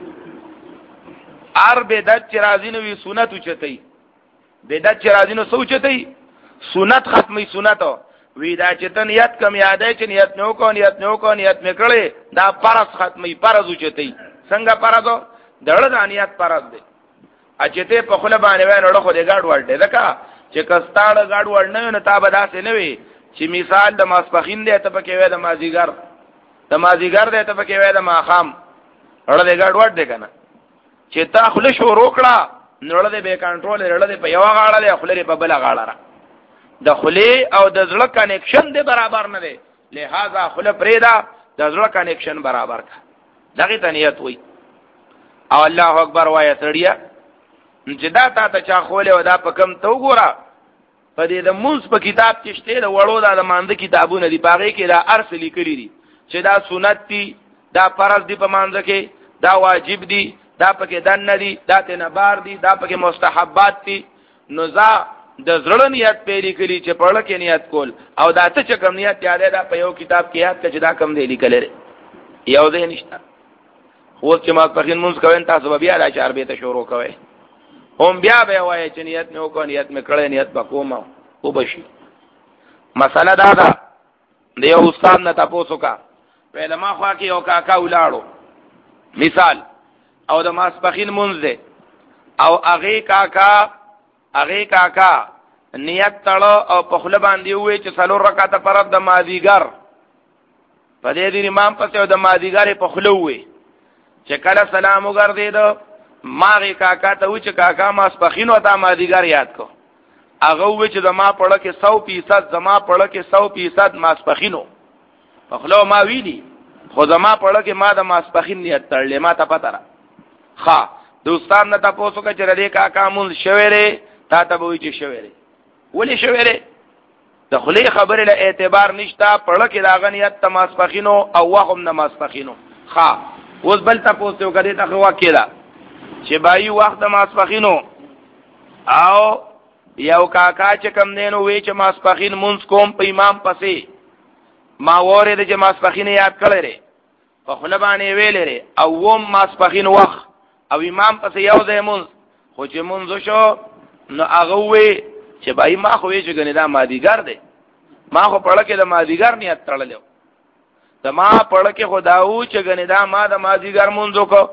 ار بدعت چې راځي نو وی سنت چتای بدعت چې راځي نو سوچتای سنت ختمي سنتو وی دا چې ته نیت کم یادای چې نیت نو کو نیت نو کو نیت میکړې دا فرض ختمي فرض وچتای څنګه فرضو دړه د نیت فرض دی اچته په خله باندې وای نو خو دې ګاډ ورته دکا چې کستاړه ګاډ ور نه نه تا به داسې نه وي چې مثال د ماسپخین دی ته پکې وای د مازیګر د مازیګر دی ته پکې وای د ماخام اړه دې ګاډ ورته کنه چې تا خله شو روکړه نړل دې به کنټرول لړل دې په یو غاړه له خلې په بل غاړه را د خلې او د زړه کنیکشن دې برابر نه دی لہذا خله پرېدا د زړه کنیکشن برابر کا دغه تنیت وي او الله اکبر وای سړیا چې دا تا ته چا خوله ودا په کم تو ګورا په دې د موس په کتاب کې شته د وړو د مانځ کتابونه دي باغې کې دا ارس لیکلي دي چې دا سنت دي دا فرض دي په مانځ کې دا واجب دي دا پکې دن ندي دا ته بار دي دا پکې مستحبات دي نو ځا د زړه نیت پیری کړي چې پړل کې نیت کول او دا ته چې کوم نیت یاد دا په یو کتاب کې یاد کړه چې دا کم دی لیکل لري یو ځای نشته خو چې ما په خین مونږ کوي تاسو بیا دا چار به ته شروع کوي هم بیا به وایي چې نیت نو کو نیت مې کړې نیت وکوم او بشي مسله دا ده د یو استاد نه تاسو کا په لمه خوا کې یو کاکا ولاړو مثال او د ماسپخین مونږ ده او هغه کاکا هغه کاکا نیت تړو او په خپل باندې وې چې څلور رکعاته فرض د مازیګر په دې د امام پسې او د مازیګر په خپل وې چې کله سلام وګرځید ماغه کاکا ته و چې کاکا ما سپخینو ته مازیګر یاد کو هغه و چې زما پړه کې سو فیصد زما پړه کې سو فیصد ما سپخینو په خپل ما ویلی خو زما پړه کې ما د ما سپخین نیت تړلې ما ته پته را ها دوستان نه تاسو کې چې ردی کاکا مون شویره تا ته وې چې شویره ولی شویره د خلی خبره له اعتبار نشتا پړه کې دا غنیت تماس پخینو او وهم نماز پخینو ها اوس بل تاسو کې ته خوا کېلا چې بای وخت نماز پخینو او یو کاکا چې کم دینو وی چې ماس پخین مونږ کوم په امام پسې ما وره د جماس پخین یاد کړی په خپل باندې ویلې او ووم ماس پخین وخت او امام پسې یو ځای مونږ خو چې مونږ شو نو هغه وی چې بای ما خو وی چې ګنې دا مادیګر دی ما خو پړه کې د مادیګر نیت تړلې د ما پړه کې خداو چې ګنې دا ما د مادیګر مونږ کو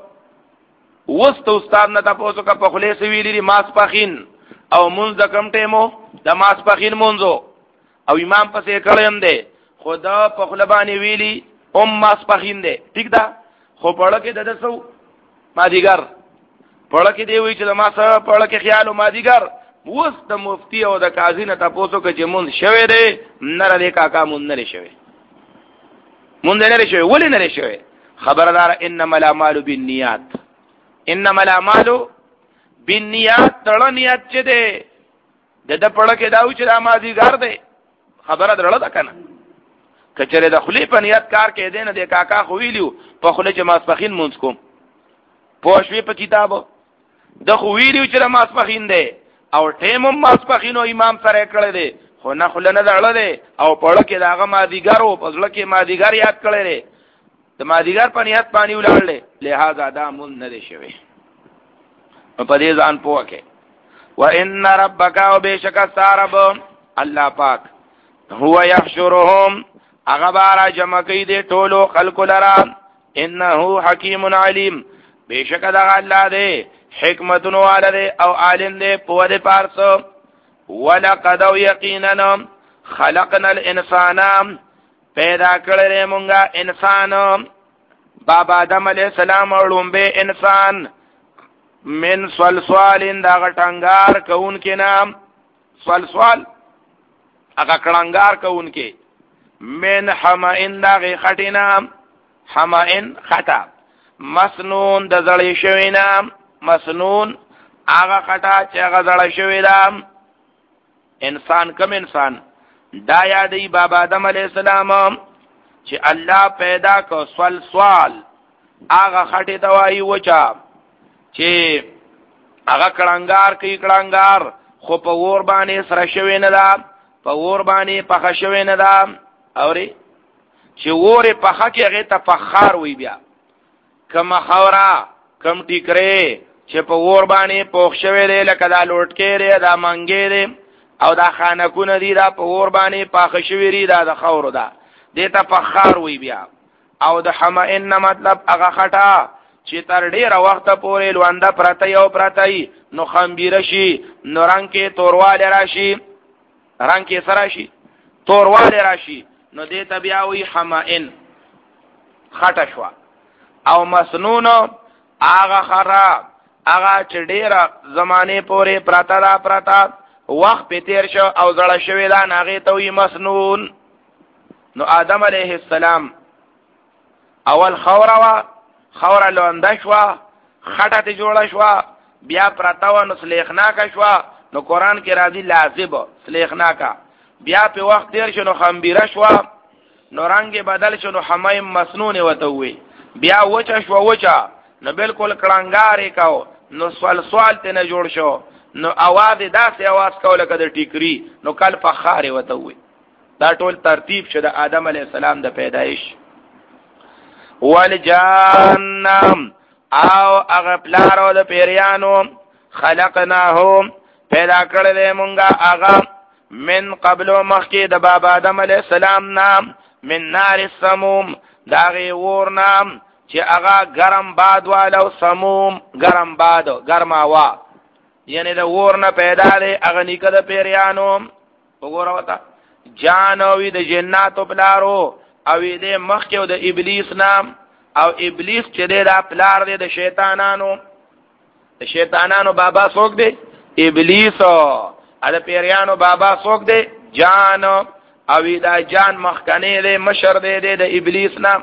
وست استاد نه تاسو کا په خله سویلې ماس پخین او مونږ د کم ټیمو د ماس پخین مونږ او امام پسې کړم دی خدا په خپل باندې ویلي ام ماس پخین دی ٹھیک ده خو پړه کې د دسو مادیګر پړه کې دی وی چې ما سره پړه کې خیال او مادیګر وس د مفتی او د قاضی نه تاسو کې چې مونږ شوي دی نه ردی کاکا مونږ نه شوي مونږ نه شوي ولې نه شوي خبردار انما الاعمال بالنیات انما الاعمال بالنیات تړه نیت چې دی د د پړه کې داو چې د مادیګر دی خبره درړه ده کنه کچره د خلی په نیت کار کې دی نه د کاکا خو ویلو په خله چې ماسپخین مونږ کوم پوښوي په کتابو د خو ویلو چې د ماسپخین دی او ټیمم ماسپخین او امام سره کړی دی خو نه خله نه درړه دی او پړه کې داغه مادیګر او په ځل کې مادیګر یاد کړی دی د مادیګر په نیت باندې ولاړل لہذا دا مونږ نه دی شوی په دې ځان پوکه وان ربک وبشک سارب الله پاک هو یحشرهم هغه بارا جمع کوي دې ټولو خلق لرا انه حکیم علیم بشک دا الله دې حکمت والده او عالم دې په دې پارس ولقد یقینا خلقنا الانسان پیدا کړل مونږه انسان بابا آدم علیہ السلام او لومبه انسان من سلسوال دا غټنګار کون کې نام سلسوال هغه کړنګار کون کې من حمائن دا غی خټینا حمائن خطا مسنون د زړې شوی نام مسنون هغه خطا چې هغه زړې شوی نام انسان کم انسان دا یادی بابا آدم علیہ السلام چې الله پیدا کو سلسوال هغه خټی توای وچا چې هغه کړنګار کوي کړنګار خو په ور باندې سره شوی نه دا په ور باندې پخ شوی نه دا اوري چې ور پخ کې هغه ته فخار وي بیا کما خورا کم ټیکره چې په ور باندې پوښ شوی دی لکه دا لوټ کې دا منګې دی او دا خانکونه دی دا په ور باندې پخ شوی دی دا د خور دا دته فخار وي بیا او د حمائن مطلب هغه خټا چې تر ډیره وخت پورې لوانده پراته یو پراته نو خمبيره شي نو رنگ کې تورواله راشي رنگ کې سره شي تورواله راشي نو دې تبیا وی حمائن خټه شو او مسنون هغه خرا هغه چې ډیره زمانه پورې پراته را پراته وخت په تیر شو او زړه شوی دا هغه ته وی مسنون نو آدم علیہ السلام اول خوروا خور لونده شوا خټه ته جوړه شوا بیا پرتاو نو سلیخنا کا شوا نو قران کې راځي لازم سلیخنا کا بیا په وخت تیر شنو خمبيره شوا نو رنگ بدل شنو حمایم مسنون وته وي بیا وچا شوا وچا نو بالکل کړنګارې کاو نو سوال سوال ته نه جوړ شو نو आवाज داسې आवाज کوله کده ټیکری نو کل فخار وته وي دا ټول ترتیب شو د آدم علی السلام د پیدایش والجان او اغپلارو د پیریانو خلقناهم پیدا کړل مونږه اغا من قبل مخکی د بابا آدم علی السلام نام من نار السموم داغي ور نام چې اغا گرم باد والو سموم گرم باد گرما وا یعنی د ور نه پیدا دی هغه نیکه د پیریانو وګوره وتا جانوی د جناتو پلارو او دې مخکې د ابلیس نام او ابلیس چې دی دا پلار دی د شیطانانو د شیطانانو بابا څوک دی ابلیس او د پیریانو بابا څوک دی جان او دا جان مخکنی دی مشر دی دی د ابلیس نام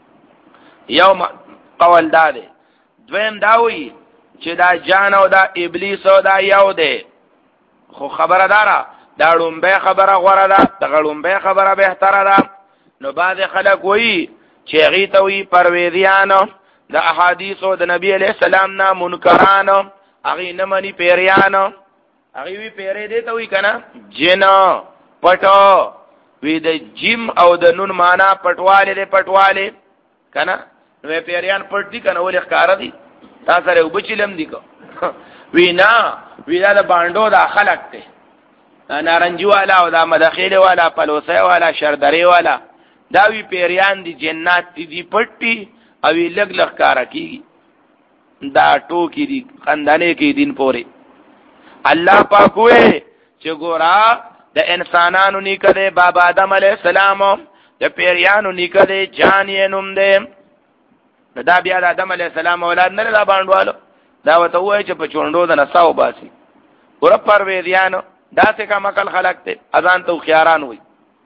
یو قول دا دی دویم داوی چې دا جان او دا ابلیس او دا یو دی خو خبره دارا دا لومبه خبره غوره ده دا لومبه خبره بهتره ده نو بعض خلک وایي چې هغې ته وایي پرویزیانو د احادیثو د نبی علیه السلام نه منکرانو هغې نه مني پیریانو هغې وی پیری دی ته وایي که نه جن پټو وی د جیم او د نون معنا پټوالی دی پټوالی که نه نو پیریان پټ دي که نه ولې ښکاره دي تا سره اوبه چلم دي که وی نه وی دا د بانډو دا خلق دی نارنجی والا او دا مدخیل والا پلوسی والا شردری والا دا وی پیریان دی جنات دی دی پټی او لګ لګ کارا کی دا ټوکی دی خندانه کی دین پوری الله پاک وې چې ګورا د انسانانو نیکه بابا آدم علیہ السلام د پیریانو نیکه جان یې نوم دی دا بیا د آدم علیہ السلام اولاد نه دا باندوالو دا وته وای چې په چوندو د نساو باسي ور پرویزیانو دا څه کا مکل خلق ته اذان تو خياران وي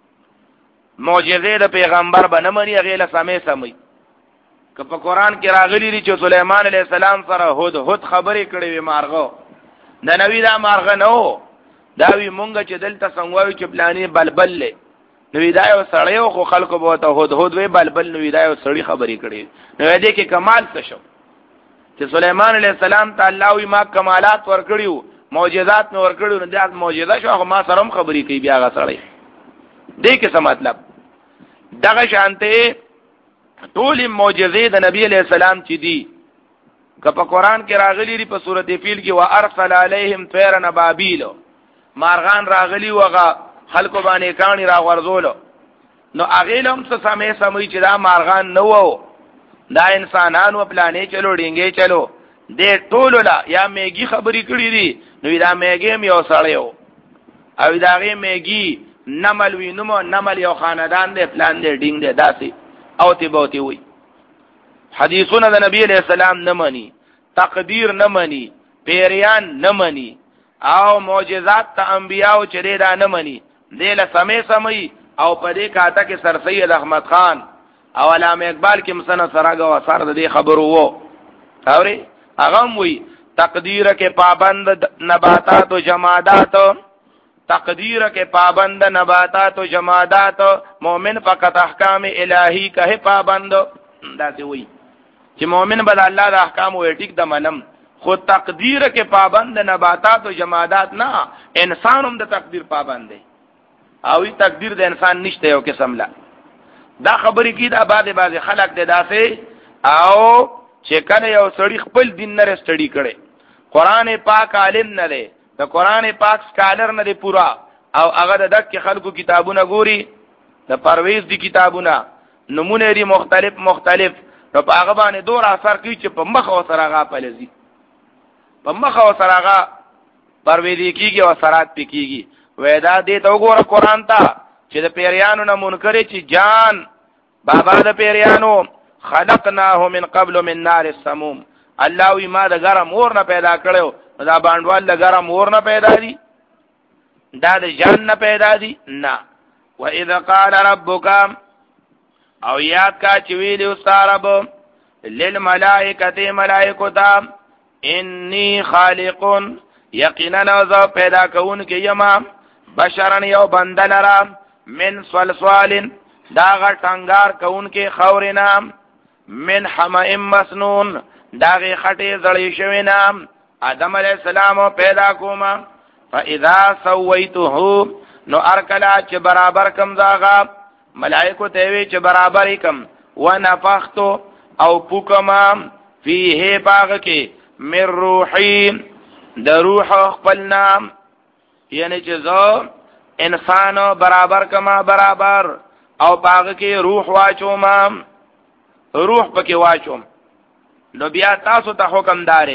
معجزې د پیغمبر به نه مني غیله سمې سمې که په قران کې راغلي دي چې سليمان عليه السلام سره هود هود خبرې کړې وي مارغو د نوی دا مارغه نو دا وی مونږ چې دلته څنګه وي چې پلانې بلبل له نوی دا یو سړی خو خلکو به ته هود هود وی بلبل نوی دا یو سړی خبرې کړې نو دې کې کمال څه شو چې سليمان عليه السلام تعالی وی ما کمالات ورکړیو معجزات نو ورکړو نو دا معجزه شو هغه ما سره هم خبرې کوي بیا هغه سړی دې کې څه مطلب دغه شانته ټول معجزې د نبی علیہ السلام چې دي که په قران کې راغلي لري په سورته فیل کې وارسل علیهم طیرا ابابیل مارغان راغلي وغه خلکو باندې کانی را ورزول نو هغه لم څه سمې سمې چې دا مارغان نه وو دا انسانانو پلانې چلو ډینګې چلو دې ټول لا یا میګي خبرې کړې دي نو دا میګي یو سړیو او دا غي میګي نمل وینمو نمل یو خاندان دې پلان دې ډینګ دې داسي او تی بوتی وي حدیثونه د نبی علیہ السلام نه مني تقدیر نه مني پیریان نه مني او معجزات ته انبیاء چې دا نه مني دې له سمې سمې او په دې کاته کې سر سید احمد خان او علامه اقبال کې مسنه سراغه و سر دې خبرو وو اوري اغم وی تقدیر کے پابند نباتات و جمادات تقدیر کے پابند نباتات و جمادات مومن فقط احکام الہی کا ہے پابند دا سی وی چې مومن بد الله د احکام و ټیک د منم خود تقدیر کے پابند نباتات و جمادات نه انسانم د تقدیر پابند دی او ای تقدیر د انسان نشته یو قسم لا دا خبرې کی دا بعد بعد خلق د داسې او چې کله یو سړی خپل دین نه سټډي کړي قران پاک عالم نه دی د قران پاک سکالر نه دی پورا او هغه د دک خلکو کتابونه ګوري د پرویز دی کتابونه نمونه لري مختلف مختلف نو په هغه باندې دور اثر کوي چې په مخ او سره هغه پلزي په مخ او سره هغه پرویز کیږي او اثرات پکېږي وېدا دې ته وګوره قران ته چې د پیریانو نه منکر چې جان بابا د پیریانو خلقناه من قبل من نار السموم الله وی ما د ګرم اور نه پیدا کړو دا باندوال د ګرم اور نه پیدا دي دا د جان نه پیدا دي نه واذا قال ربک او یاد کا چې ویلو ستارب للملائکه ملائکه انی خالق یقینا ذا پیدا کون کې یما بشرن یو بندلرا من صلصال دا غ ټنګار کون کې خورنا من حمئ مسنون داغه خټه زړې شوی نام آدم علیہ السلام پیدا کوما فاذا سويته نو ارکلا چې برابر کم زاغا ملائکه ته وی چې برابر کم ونفخت او پوکما فيه باغ کې من روحي د روح خپل نام یعنی چې زو انسان برابر کما برابر او باغ کې روح واچوما روح پکې واچوم نو بیا تاسو ته حکم دارې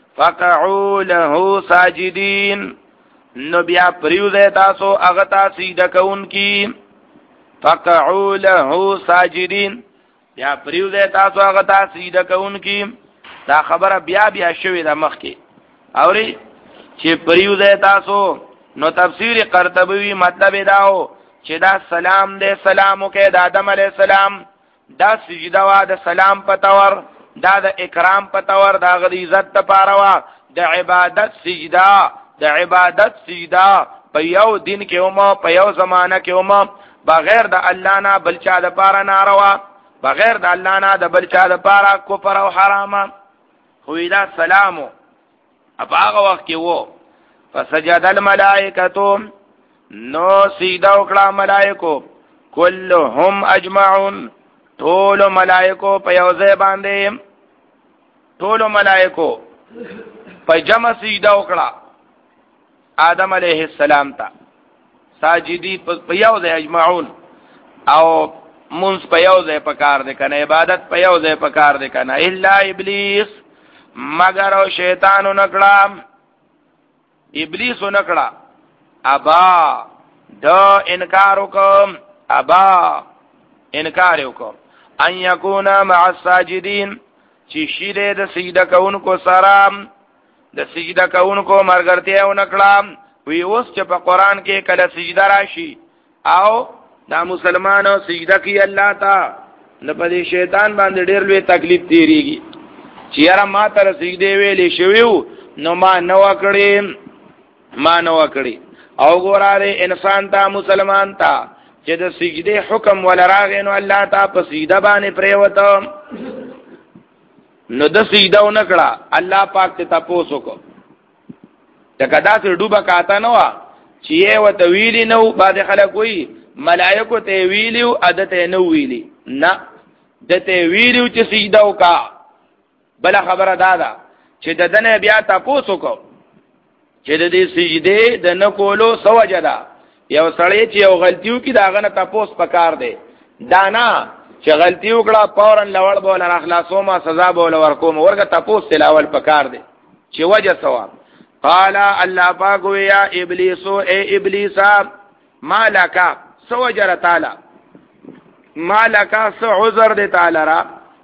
فقعوا له ساجدين نو بیا پریوزه تاسو هغه ته سجده کوونکی فقعوا له ساجدين بیا پریوزه تاسو هغه ته سجده کوونکی دا خبره بیا بیا شوې ده مخکې اوري چې پریوزه تاسو نو تفسیر قرطبی مطلب داو چې دا سلام دې سلام وکړه د آدم علی السلام دا سجده وا د سلام پتور دا د اکرام پتور دا غ عزت لپاره وا د عبادت سجده د عبادت سجده په یو دین کې اومه په یو زمانہ کې اومه بغیر د الله نه بل چا د پاره ناروا بغیر د الله نه د بل چا د پاره کفر او حرام خو دا سلامو په هغه وخت کې وو فسجد الملائکه نو سجده وکړه ملائکو كلهم اجمعون ټول ملائکو په یو ځای باندې ټول ملائکو په جمع سجده وکړه آدم علیہ السلام ته ساجدی په یو ځای اجمعون او منس په یو ځای پکار دي کنه عبادت په یو ځای پکار دي کنه الا ابلیس مگر او شیطان نکړه ابلیس نکړه ابا دا انکار وکم ابا انکار وکم ان یکونا مع الساجدین چې شیره د سجده کوونکو سره د سجده کوونکو مرګرتیا ونکړه وی اوس چې په قران کې کله سجده راشي او دا مسلمانو سجده کوي الله ته نه په شیطان باندې ډېر لوی تکلیف تیریږي چې یاره ما ته سجده ویلې شویو نو ما نو کړې ما نو کړې او ګوراره انسان ته مسلمان ته چې د سجده حکم ولراغې نو الله ته په سجده باندې پریوته نو د سجده ونکړه الله پاک ته تاسو کو دغه داسې ډوبه کاته نو چې یې وته ویلی نو بعد خلک وی ملائکه ته ویلیو عادت نه ویلی نه دته ویلیو چې سجده وکا بل خبره دادا چې د دنه بیا تاسو کو چې د دې سجده د نکولو سوجدا یو سړی چې یو غلطیو کې داغه نه تاسو پکار دی دانا چې غلطي وکړه فورن لوړ بوله اخلاصو ما سزا بوله ورکوم ورګه تاسو تلاول پکار دی چې وجه ثواب قال الله پاک یا ابلیس او اے ابلیس مالک سوجر تعالی مالک سو عذر دی تعالی را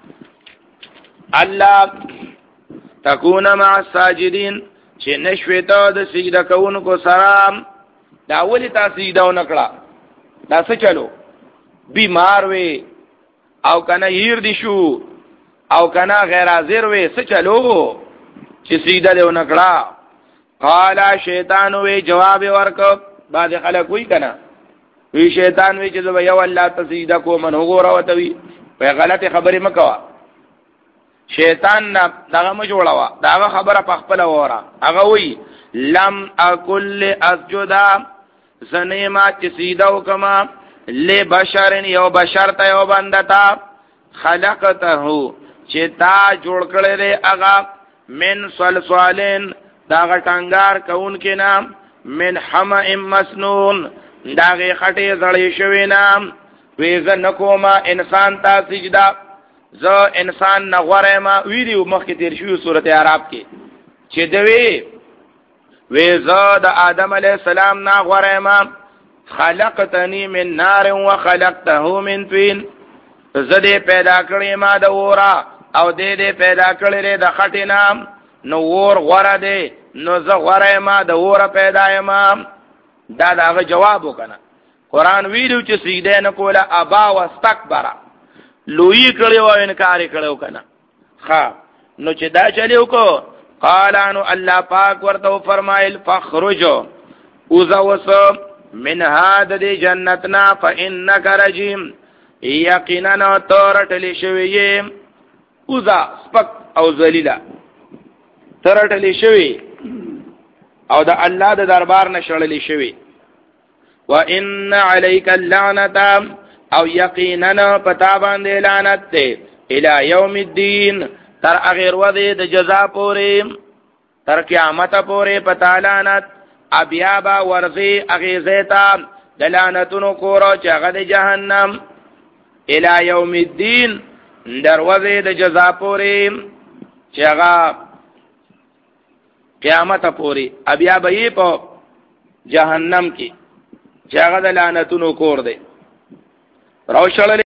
الله تكون مع الساجدين چې نشویته د سجده کوونکو سره دا اولی تا سجده ونکړه دا څه چلو بیمار وي او کنه هیر دي شو او کنه غیر حاضر وي څه چلو چې سجده دی ونکړه قال شیطان وی جواب ورک بعد خلک وی کنه وی شیطان وی چې زو یو الله تسجده کو من وګوره وتوی په غلطه خبره مکوا شیطان نه دغه م جوړوا داغه خبره په خپل وره هغه وی لم اکل اسجد زنیما چې سجده وکما لبشر یو بشر ته یو بندتا خلقته چې تا جوړ کړی دی هغه من صلصالین داغه ټنګار کون کې نام من حمئ مسنون داغه خټه زړې شوی نام ویزه نکوما انسان ته سجدا زه انسان نغوره ما ویډیو مخکې تیر شو سورته اعراف کې چې دوی ویزه د آدم علی السلام نغوره ما خلقتنی من نار وخلقته من طین زده پیدا کړی ما د اورا او دې دې پیدا کړی د خټې نام نو ور غره دی نو زه غره ما د ور پیدا ما دا داغه جواب وکنه قران ویلو چې سجده نه کوله ابا واستكبر لوی کړي او انکار کړو کنه ها نو چې دا چلیو کو قال انو الله پاک ورته فرمایل فخرج اوزوس من هذا دی جنتنا فانك رجيم یقینا تورټلی شوی اوزا سپک او ذلیلا ترټلی شوی او د الله د دربار نشړلی شوی وان عليك اللعنه او یقینا پتا باندې لعنت ته الی یوم الدین تر اخر وده د جزا پورې تر قیامت پورې پتا لعنت ابیا با ورزی اغیزیتا دلانتونو کورو چې هغه د جهنم الی یوم الدین دروازه د جزا پورې چې هغه قیامت پوری بیا به په جهنم کې چې هغه د لعنتونو کور دی راوشل